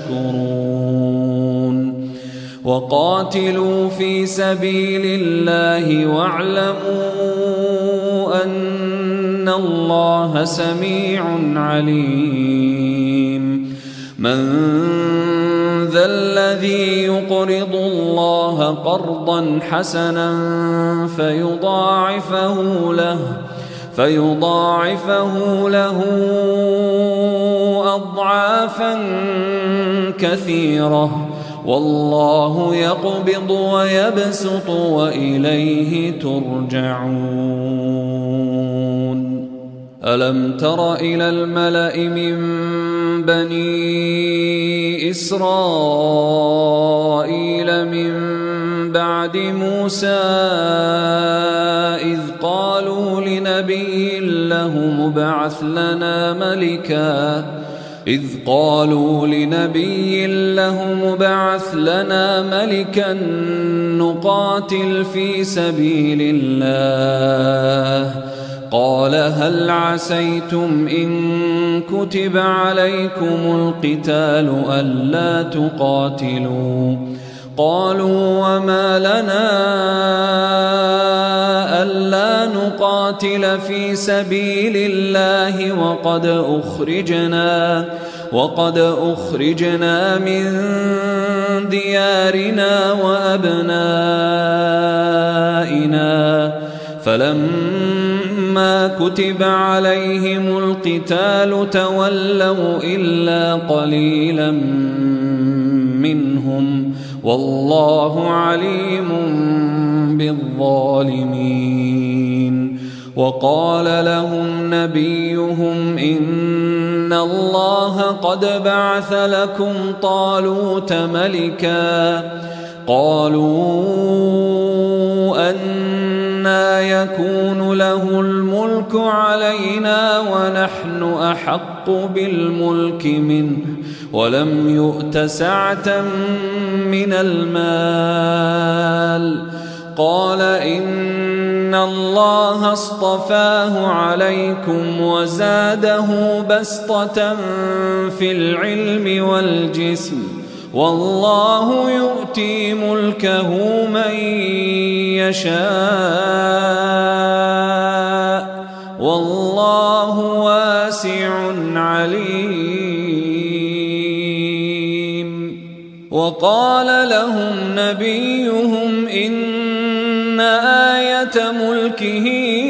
يشكرون وقاتلوا في سبيل الله واعلموا أن الله سميع عليم من ذا الذي يقرض الله قرضا حسنا فيضاعفه له فيضاعفه له أضعافا كثيرة والله يقبض ويبسط وإليه ترجعون ألم تر إلى الملأ من بني إسرائيل من بعد موسى إذ قالوا لنبي له مبعث لنا ملكا إذ قالوا لنبي له مبعث لنا ملكا نقاتل في سبيل الله قال هل عسيتم إن كتب عليكم القتال ألا تقاتلوا قالوا وما لنا ألا نقاتل في سبيل الله وقد أخرجنا وقد أخرجنا من ديارنا وأبنائنا فلما كتب عليهم القتال تولوا إلا قليلا منهم والله عليم بالظالمين وقال لهم نبيهم إن الله قد بعث لكم طالوت ملكا قالوا أنى يكون له الملك علينا ونحن أحق بالملك منه ولم يؤت سعة من المال قال إن الله اصطفاه عليكم وزاده بسطة في العلم والجسم والله يؤتي ملكه من يشاء والله واسع عليم وقال لهم نبيهم إن آية ملكه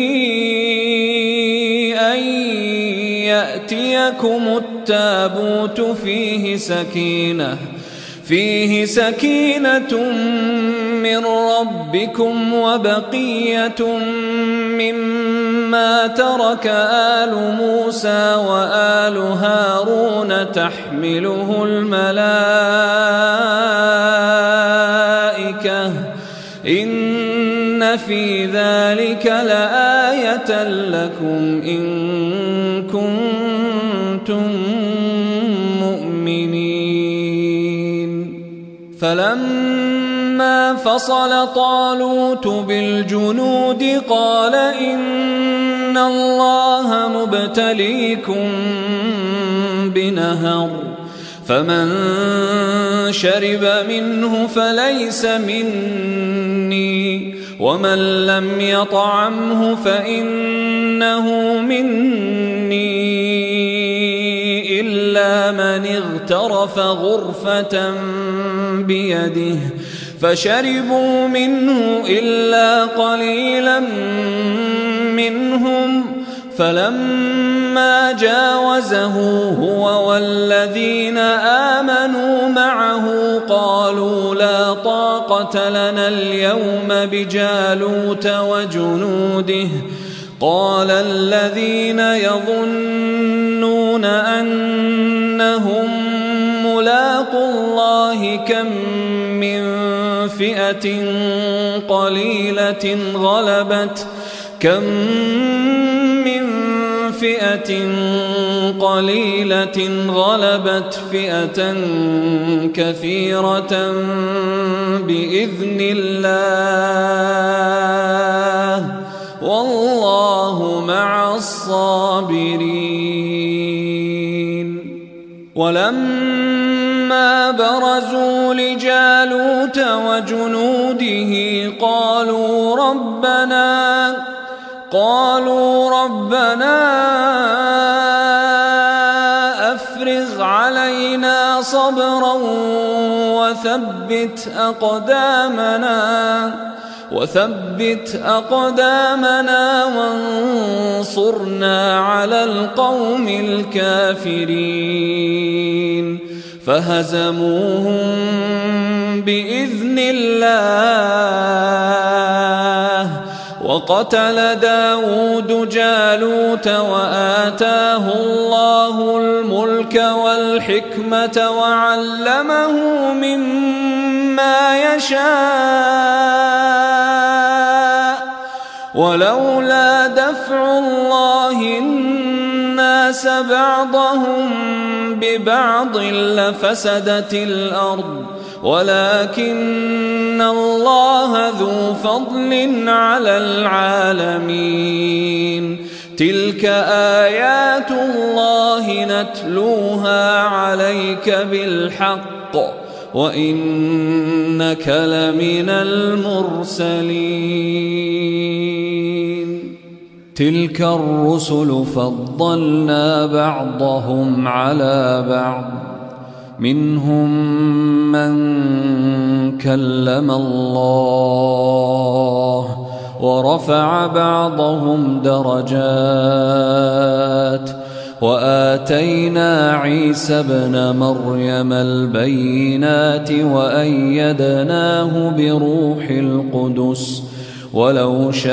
أن يأتيكم التابوت فيه سكينة فيه سكينة من ربكم وبقية مما ترك آل موسى وآل هارون تحمله الملائكة إن في ذلك لآية لكم إن كنتم مؤمنين فلما فصل طالوت بالجنود قال إن الله مبتليكم بنهر فمن شرب منه فليس مني ومن لم يطعمه فإنه مني إلا من اغترف غرفة بيده فشربوا منه إلا قليلا منهم فلما جاوزه هو والذين آمنوا معه قالوا لا طاقة لنا اليوم بجالوت وجنوده قال الذين يظنون أنهم ملاقو الله كم من فئة قليلة غلبت كم من فئة قليلة غلبت فئة كثيرة بإذن الله والله مع الصابرين. ولما برزوا لجالوت وجنوده قالوا ربنا قالوا ربنا أفرغ علينا صبرا وثبت أقدامنا وثبت أقدامنا وانصرنا على القوم الكافرين. فهزموهم بإذن الله وقتل داود جالوت وآتاه الله الملك والحكمة وعلمه مما يشاء ولولا دفع الله الناس بعضهم ببعض لفسدت الأرض ولكن الله ذو فضل على العالمين. تلك آيات الله نتلوها عليك بالحق وإنك لمن المرسلين. تلك الرسل فضلنا بعضهم على بعض منهم من كلم الله ورفع بعضهم درجات وآتينا عيسى ابن مريم البينات وأيدناه بروح القدس ولو شاء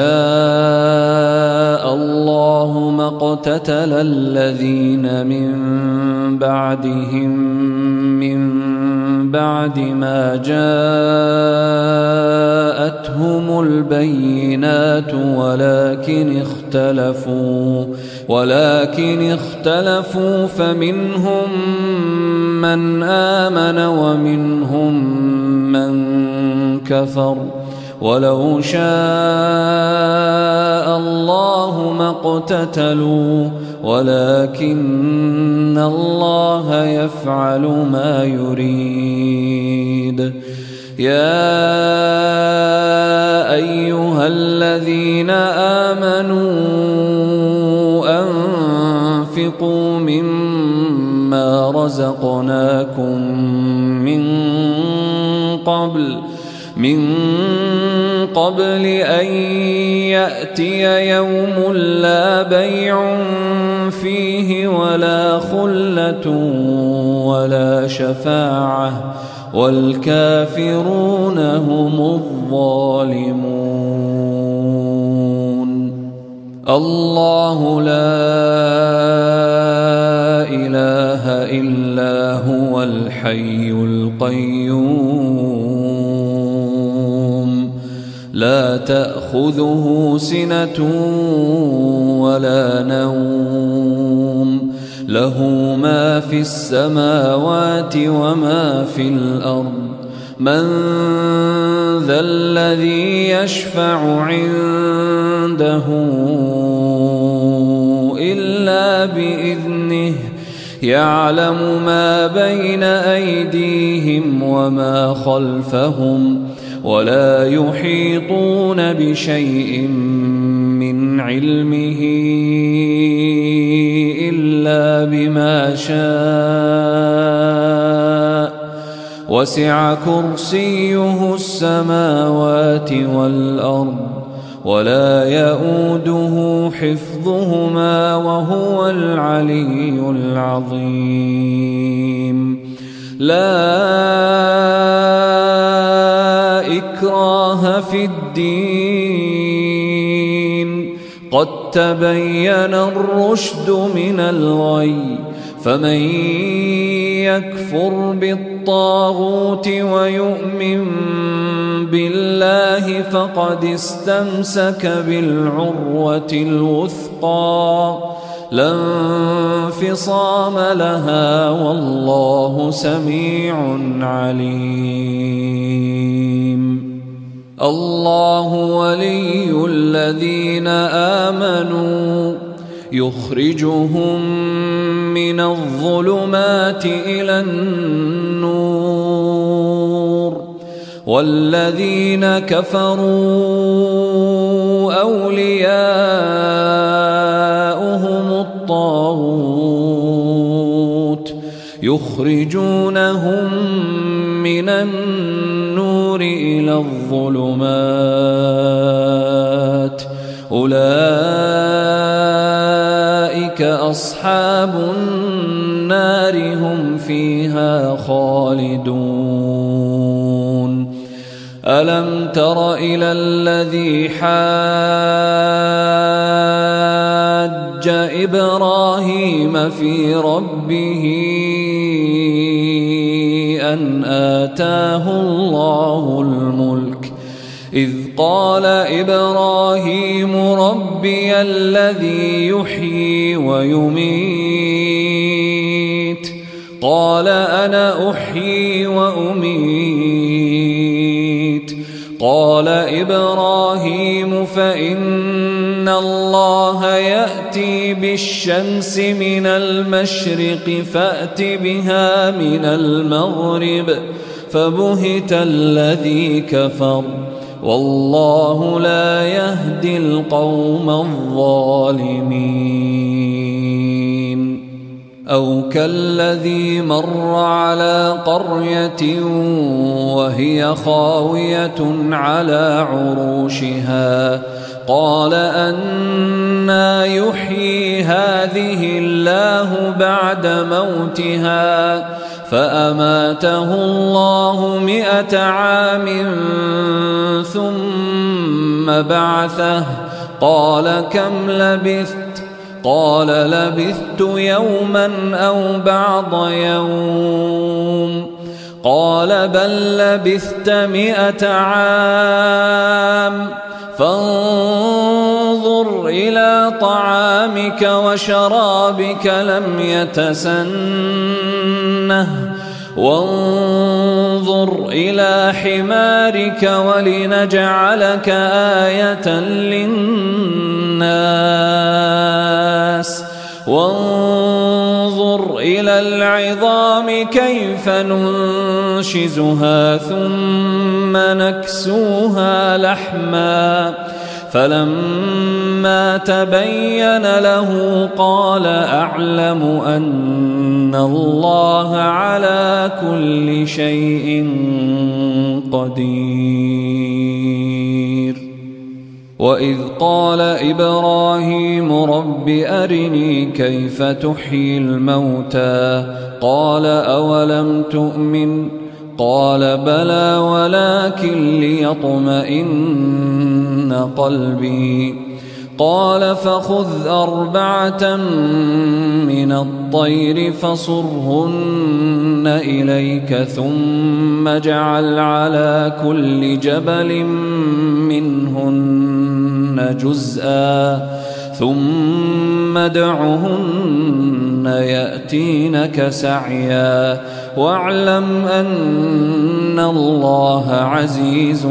الله ما اقتتل الذين من بعدهم من بعد ما جاءتهم البينات ولكن اختلفوا ولكن اختلفوا فمنهم من آمن ومنهم من كفر ولو شاء الله ما اقتتلوا ولكن الله يفعل ما يريد. يا أيها الذين آمنوا أنفقوا مما رزقناكم من قبل من قبل أن يأتي يوم لا بيع فيه ولا خلة ولا شفاعة والكافرون هم الظالمون. الله لا إله إلا هو الحي القيوم لا تأخذه سنة ولا نوم له ما في السماوات وما في الأرض من ذا الذي يشفع عنده إلا بإذنه يعلم ما بين أيديهم وما خلفهم ولا يحيطون بشيء من علمه إلا بما شاء وسع كرسيه السماوات والأرض ولا يؤوده حفظهما وهو العلي العظيم. لا إكراه في الدين قد تبين الرشد من الغي فمن يكفر بالطاغوت ويؤمن بالله فقد استمسك بالعروة الوثقى لا انفصام لها والله سميع عليم. الله ولي الذين آمنوا يخرجهم من الظلمات إلى النور والذين كفروا أولياؤهم الطاغوت يخرجونهم من النور إلى الظلمات أولئك أصحاب النار هم فيها خالدون. ألم تر إلى الذي حاج إبراهيم في ربه أن آتاه الله الملك إذ قال إبراهيم ربي الذي يحيي ويميت قال أنا أحيي وأميت قال إبراهيم فإن الله يأتي بالشمس من المشرق فأت بها من المغرب فبهت الذي كفر والله لا يهدي القوم الظالمين. أو كالذي مر على قرية وهي خاوية على عروشها قال أنى يحيي هذه الله بعد موتها فأماته الله مئة عام ثم بعثه قال كم لبثت قال لبثت يوما أو بعض يوم قال بل لبثت مئة عام فانظر إلى طعامك وشرابك لم يتسنه وانظر إلى حمارك ولنجعلك آية للناس وانظر إلى العظام كيف ننشزها ثم نكسوها لحما فلما تبين له قال أعلم أن الله على كل شيء قدير. وإذ قال إبراهيم رب أرني كيف تحيي الموتى قال أولم تؤمن قال بلى ولكن ليطمئن قلبي قال فخذ أربعة من الطير فصرهن إليك ثم اجعل على كل جبل منهن جزءا ثم ادعهن يأتينك سعيا واعلم أن الله عزيز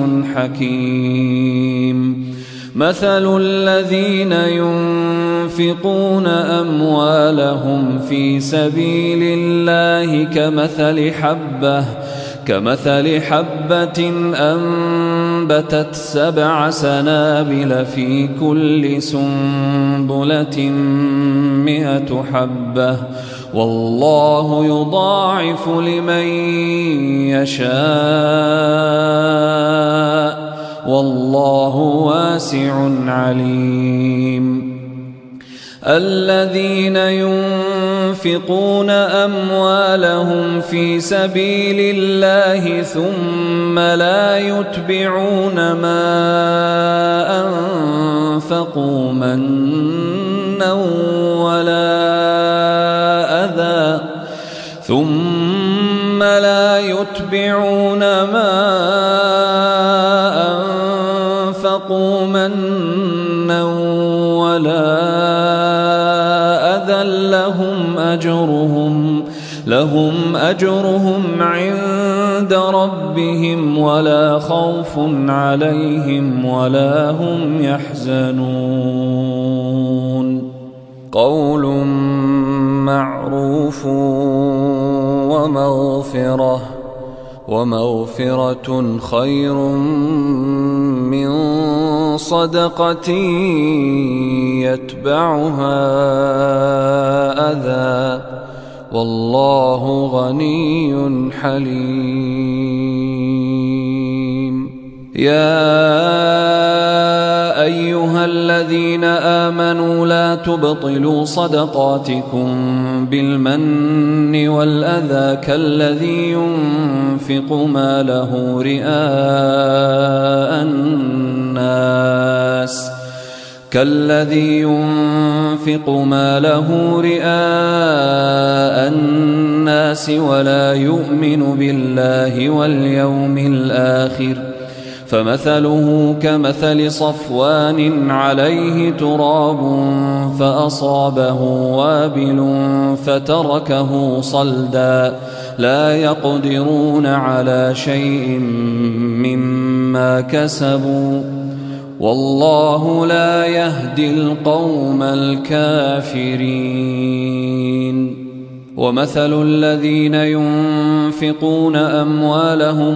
حكيم. مثل الذين ينفقون أموالهم في سبيل الله كمثل حبة كمثل حبة أنبتت سبع سنابل في كل سنبلة مئة حبة والله يضاعف لمن يشاء والله واسع عليم. الذين ينفقون أموالهم في سبيل الله ثم لا يتبعون ما أنفقوا منا ولا أذى ثم لا يتبعون ما أنفقوا منا ولا أذى لهم أجرهم لهم أجرهم عند ربهم ولا خوف عليهم ولا هم يحزنون. قول معروف ومغفرة ومغفرة خير من صدقة يتبعها أذى والله غني حليم. يا أيها الذين آمنوا لا تبطلوا صدقاتكم بالمن والأذى كالذي ينفق ماله رئاء الناس كالذي ينفق ماله رئاء الناس ولا يؤمن بالله واليوم الآخر فمثله كمثل صفوان عليه تراب فأصابه وابل فتركه صلدا لا يقدرون على شيء مما كسبوا والله لا يهدي القوم الكافرين. ومثل الذين ينفقون أموالهم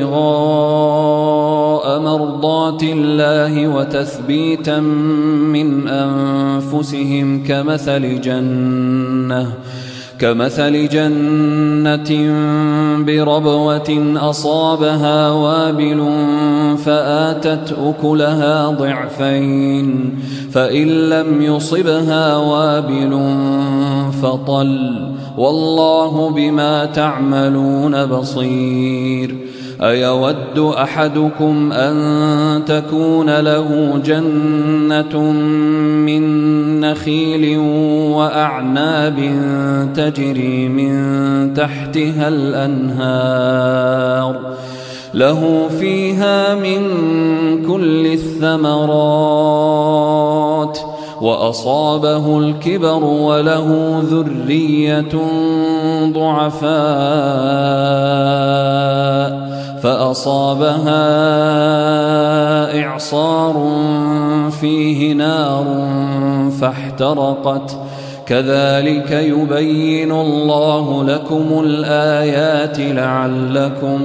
ابتغاء مرضات الله وتثبيتا من أنفسهم كمثل جنة كمثل جنة بربوة أصابها وابل فآتت أكلها ضعفين فإن لم يصبها وابل فطل والله بما تعملون بصير. أيود أحدكم أن تكون له جنة من نخيل وأعناب تجري من تحتها الأنهار له فيها من كل الثمرات وأصابه الكبر وله ذرية ضعفاء فأصابها إعصار فيه نار فاحترقت كذلك يبين الله لكم الآيات لعلكم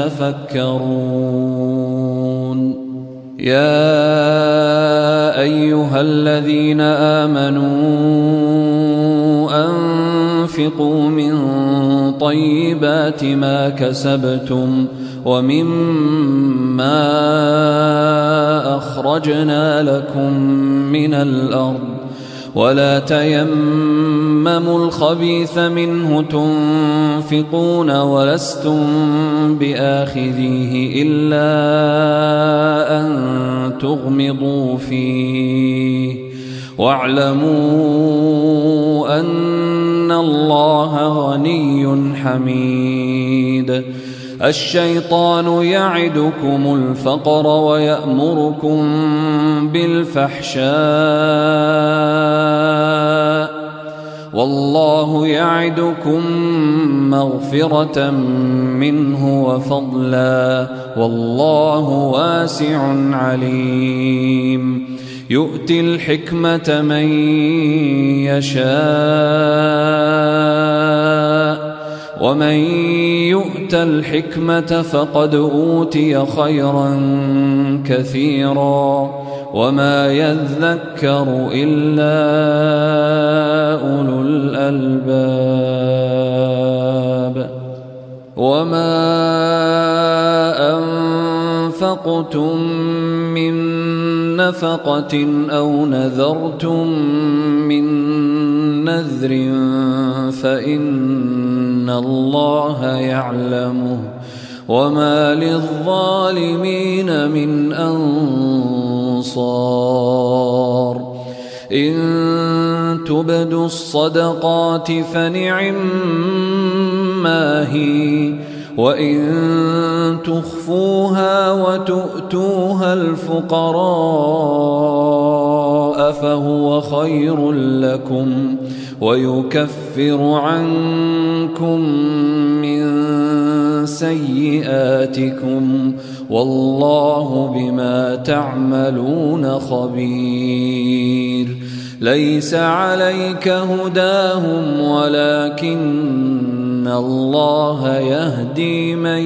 تتفكرون. يا أيها الذين آمنوا أنفقوا من طيبات ما كسبتم ومما أخرجنا لكم من الأرض ولا تيمموا الخبيث منه تنفقون ولستم بآخذيه إلا أن تغمضوا فيه واعلموا أن الله غني حميد. الشيطان يعدكم الفقر ويأمركم بالفحشاء والله يعدكم مغفرة منه وفضلا والله واسع عليم. يؤتي الحكمة من يشاء ومن يؤت الحكمة فقد أوتي خيرا كثيرا وما يذكر إلا أولو الألباب. وما أنفقتم من نفقة أو نذرتم من نذر فإن الله يعلمه وما للظالمين من أنصار. إن تبدوا الصدقات فنعم ما هي وإن تخفوها وتؤتوها الفقراء فهو خير لكم ويكفر عنكم من سيئاتكم والله بما تعملون خبير. ليس عليك هداهم ولكن الله يهدي من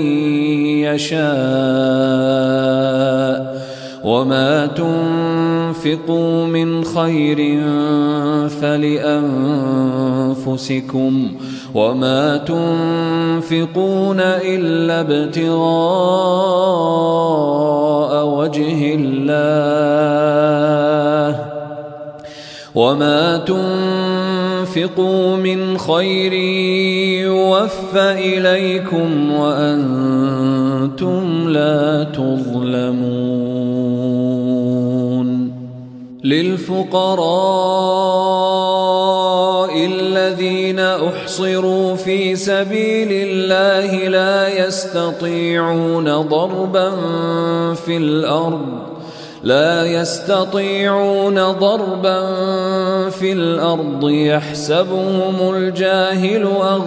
يشاء وما تنفقوا من خير فلأنفسكم وما تنفقون إلا ابتغاء وجه الله وما تنفقوا من خير يوفى إليكم وأنتم لا تظلمون. للفقراء الذين أحصروا في سبيل الله لا يستطيعون ضربا في الأرض لا يستطيعون ضربا في الأرض يحسبهم الجاهل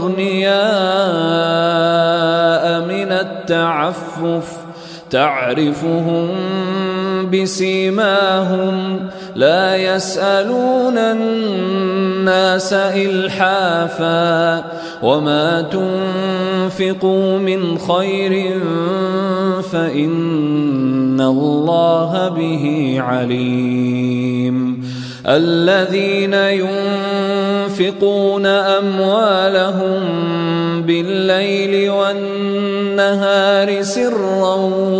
أغنياء من التعفف تعرفهم بسيماهم لا يسألون الناس إلحافا وما تنفقوا من خير فإن الله به عليم. الذين ينفقون أموالهم بالليل والنهار سرا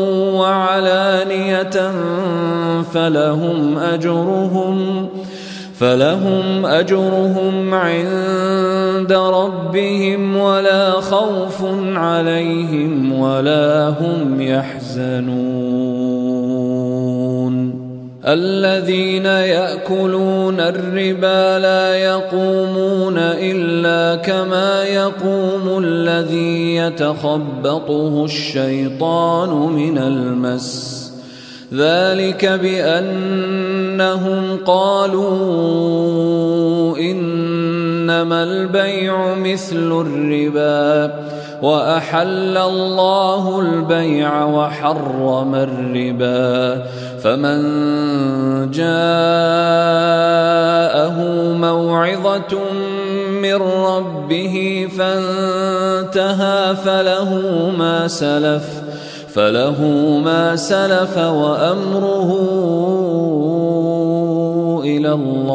وعلانية فلهم أجرهم فلهم أجرهم عند ربهم ولا خوف عليهم ولا هم يحزنون. الذين يأكلون الربا لا يقومون إلا كما يقوم الذي يتخبطه الشيطان من المس ذلك بأنهم قالوا إنما البيع مثل الربا وأحل الله البيع وحرم الربا فمن جاءه موعظة من ربه فانتهى فله ما سلف فله ما سلف وأمره إلى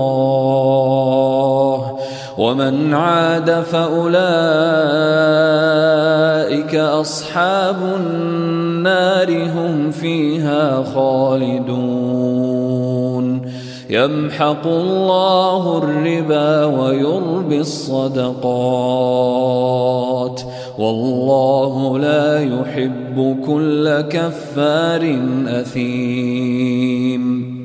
الله ومن عاد فأولئك أصحاب النار هم فيها خالدون. يمحق الله الربا ويربي الصدقات والله لا يحب كل كفار أثيم.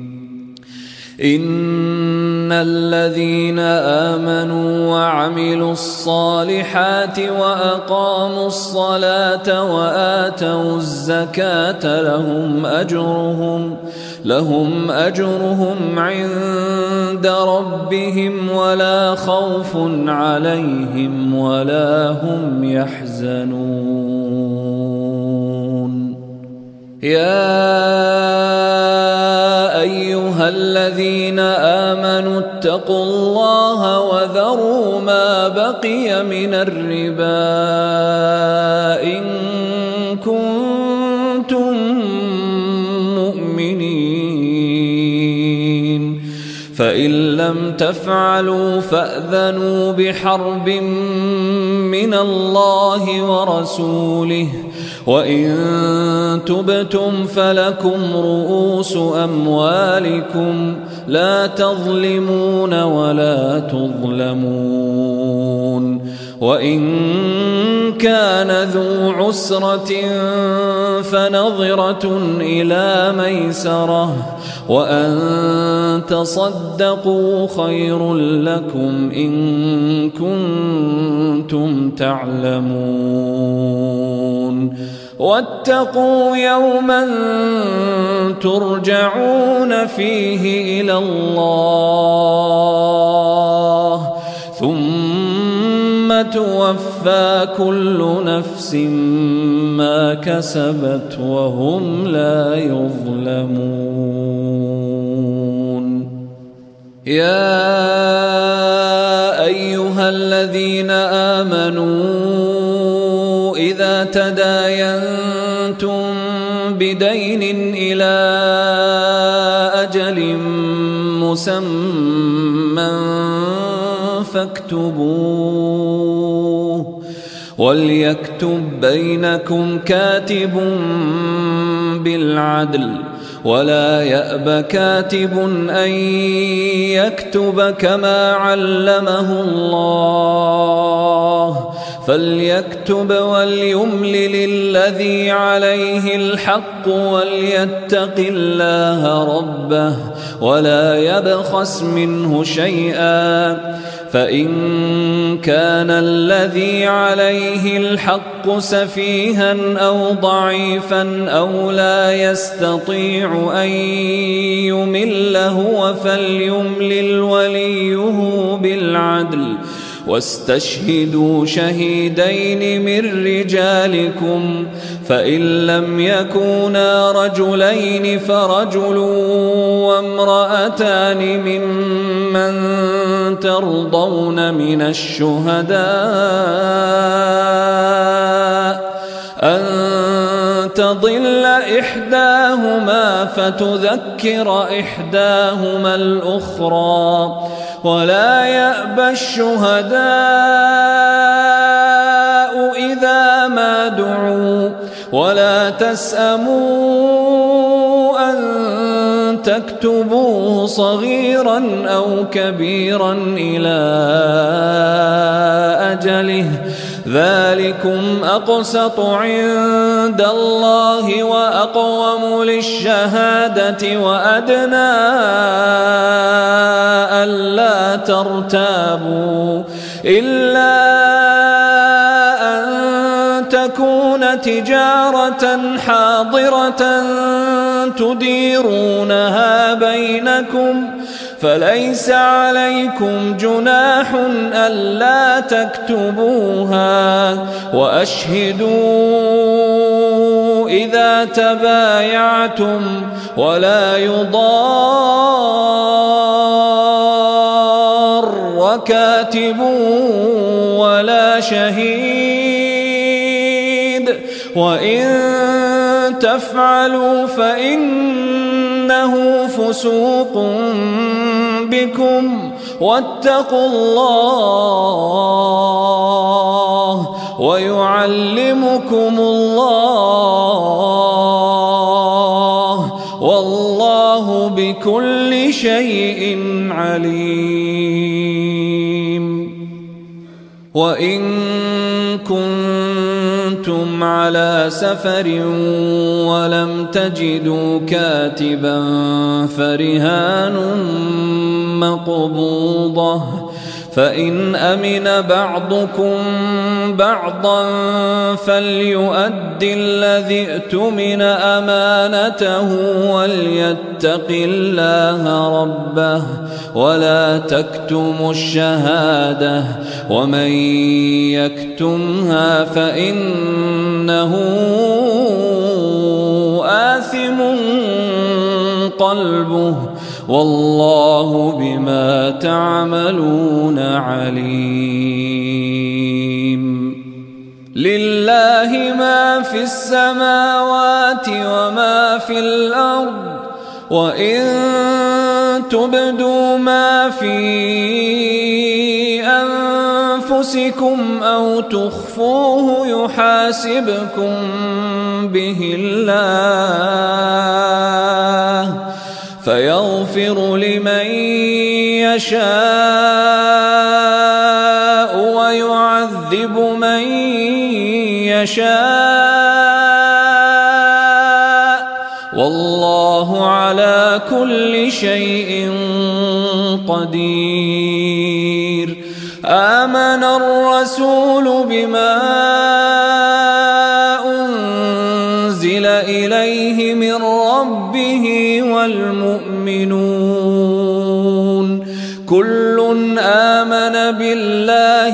إن الذين آمنوا وعملوا الصالحات وأقاموا الصلاة وآتوا الزكاة لهم أجرهم لهم أجرهم عند ربهم ولا خوف عليهم ولا هم يحزنون. يا أيها الذين آمنوا اتقوا الله وذروا ما بقي من الربا إن كنتم مؤمنين فإن لم تفعلوا فأذنوا بحرب من الله ورسوله وإن تبتم فلكم رؤوس أموالكم لا تظلمون ولا تظلمون وإن كان ذو عسرة فنظرة إلى ميسرة وأن تصدقوا خير لكم إن كنتم تعلمون واتقوا يوما ترجعون فيه إلى الله ثم توفى كل نفس ما كسبت وهم لا يظلمون. يا أيها الذين آمنوا إذا تداينتم بدين إلى أجل مسمى فاكتبوه وليكتب بينكم كاتب بالعدل ولا يأب كاتب أن يكتب كما علمه الله فليكتب وليملل الذي عليه الحق وليتق الله ربه ولا يبخس منه شيئا فإن كان الذي عليه الحق سفيها أو ضعيفا أو لا يستطيع أن يمل هو فليملل وليه بالعدل واستشهدوا شهيدين من رجالكم فإن لم يكونا رجلين فرجل وامرأتان ممن ترضون من الشهداء أن تضل إحداهما فتذكر إحداهما الأخرى ولا يأبى الشهداء إذا ما دعوا ولا تسأموا أن تكتبوه صغيرا أو كبيرا إلى أجله ذلكم أقسط عند الله وأقوم للشهادة وأدنى ألا ترتابوا إلا أن تكون تجارة حاضرة تديرونها بينكم فليس عليكم جناح ألا تكتبوها وأشهدوا إذا تبايعتم ولا يضار كاتب ولا شهيد وإن تفعلوا فإنه فسوق بكم واتقوا الله ويعلمكم الله والله بكل شيء عليم. وإن كنتم على سفر ولم تجدوا كاتبا فرهان مقبوضة فإن أمن بعضكم بعضا فليؤد الذي اؤتمن أمانته وليتق الله ربه ولا تكتموا الشهادة ومن يكتمها فإنه آثم قلبه والله بما تعملون عليم. لله ما في السماوات وما في الأرض وإن تبدوا ما في أنفسكم أو تخفوه يحاسبكم به الله فيغفر لمن يشاء ويعذب يشاء والله على كل شيء قدير. آمن الرسول بما أنزل إليه من ربه والمؤمنون كل آمن بالله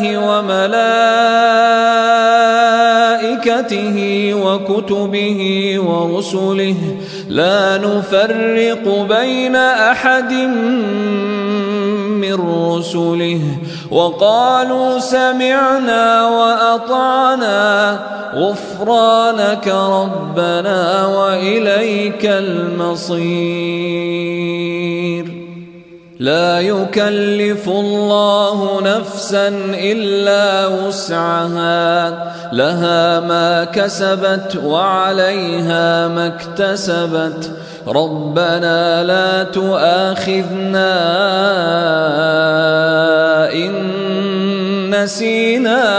وملائكته وكتبه ورسله لا نفرق بين أحد من رسله وقالوا سمعنا وأطعنا غفرانك ربنا وإليك المصير. لا يكلف الله نفسا إلا وسعها لها ما كسبت وعليها ما اكتسبت ربنا لا تؤاخذنا إن نسينا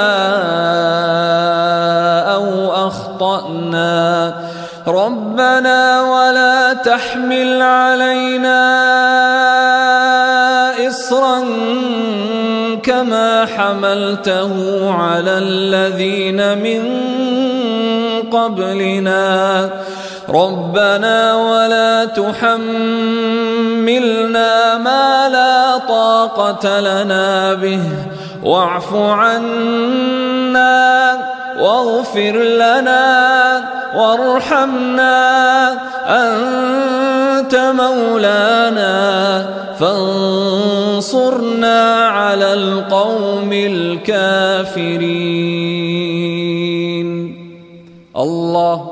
أو أخطأنا ربنا ولا تحمل علينا إصرا كما حملته على الذين من قبلنا ربنا ولا تحملنا ما لا طاقة لنا به واعف عنا واغفر لنا وارحمنا أنت مولانا فانصرنا على القوم الكافرين. الله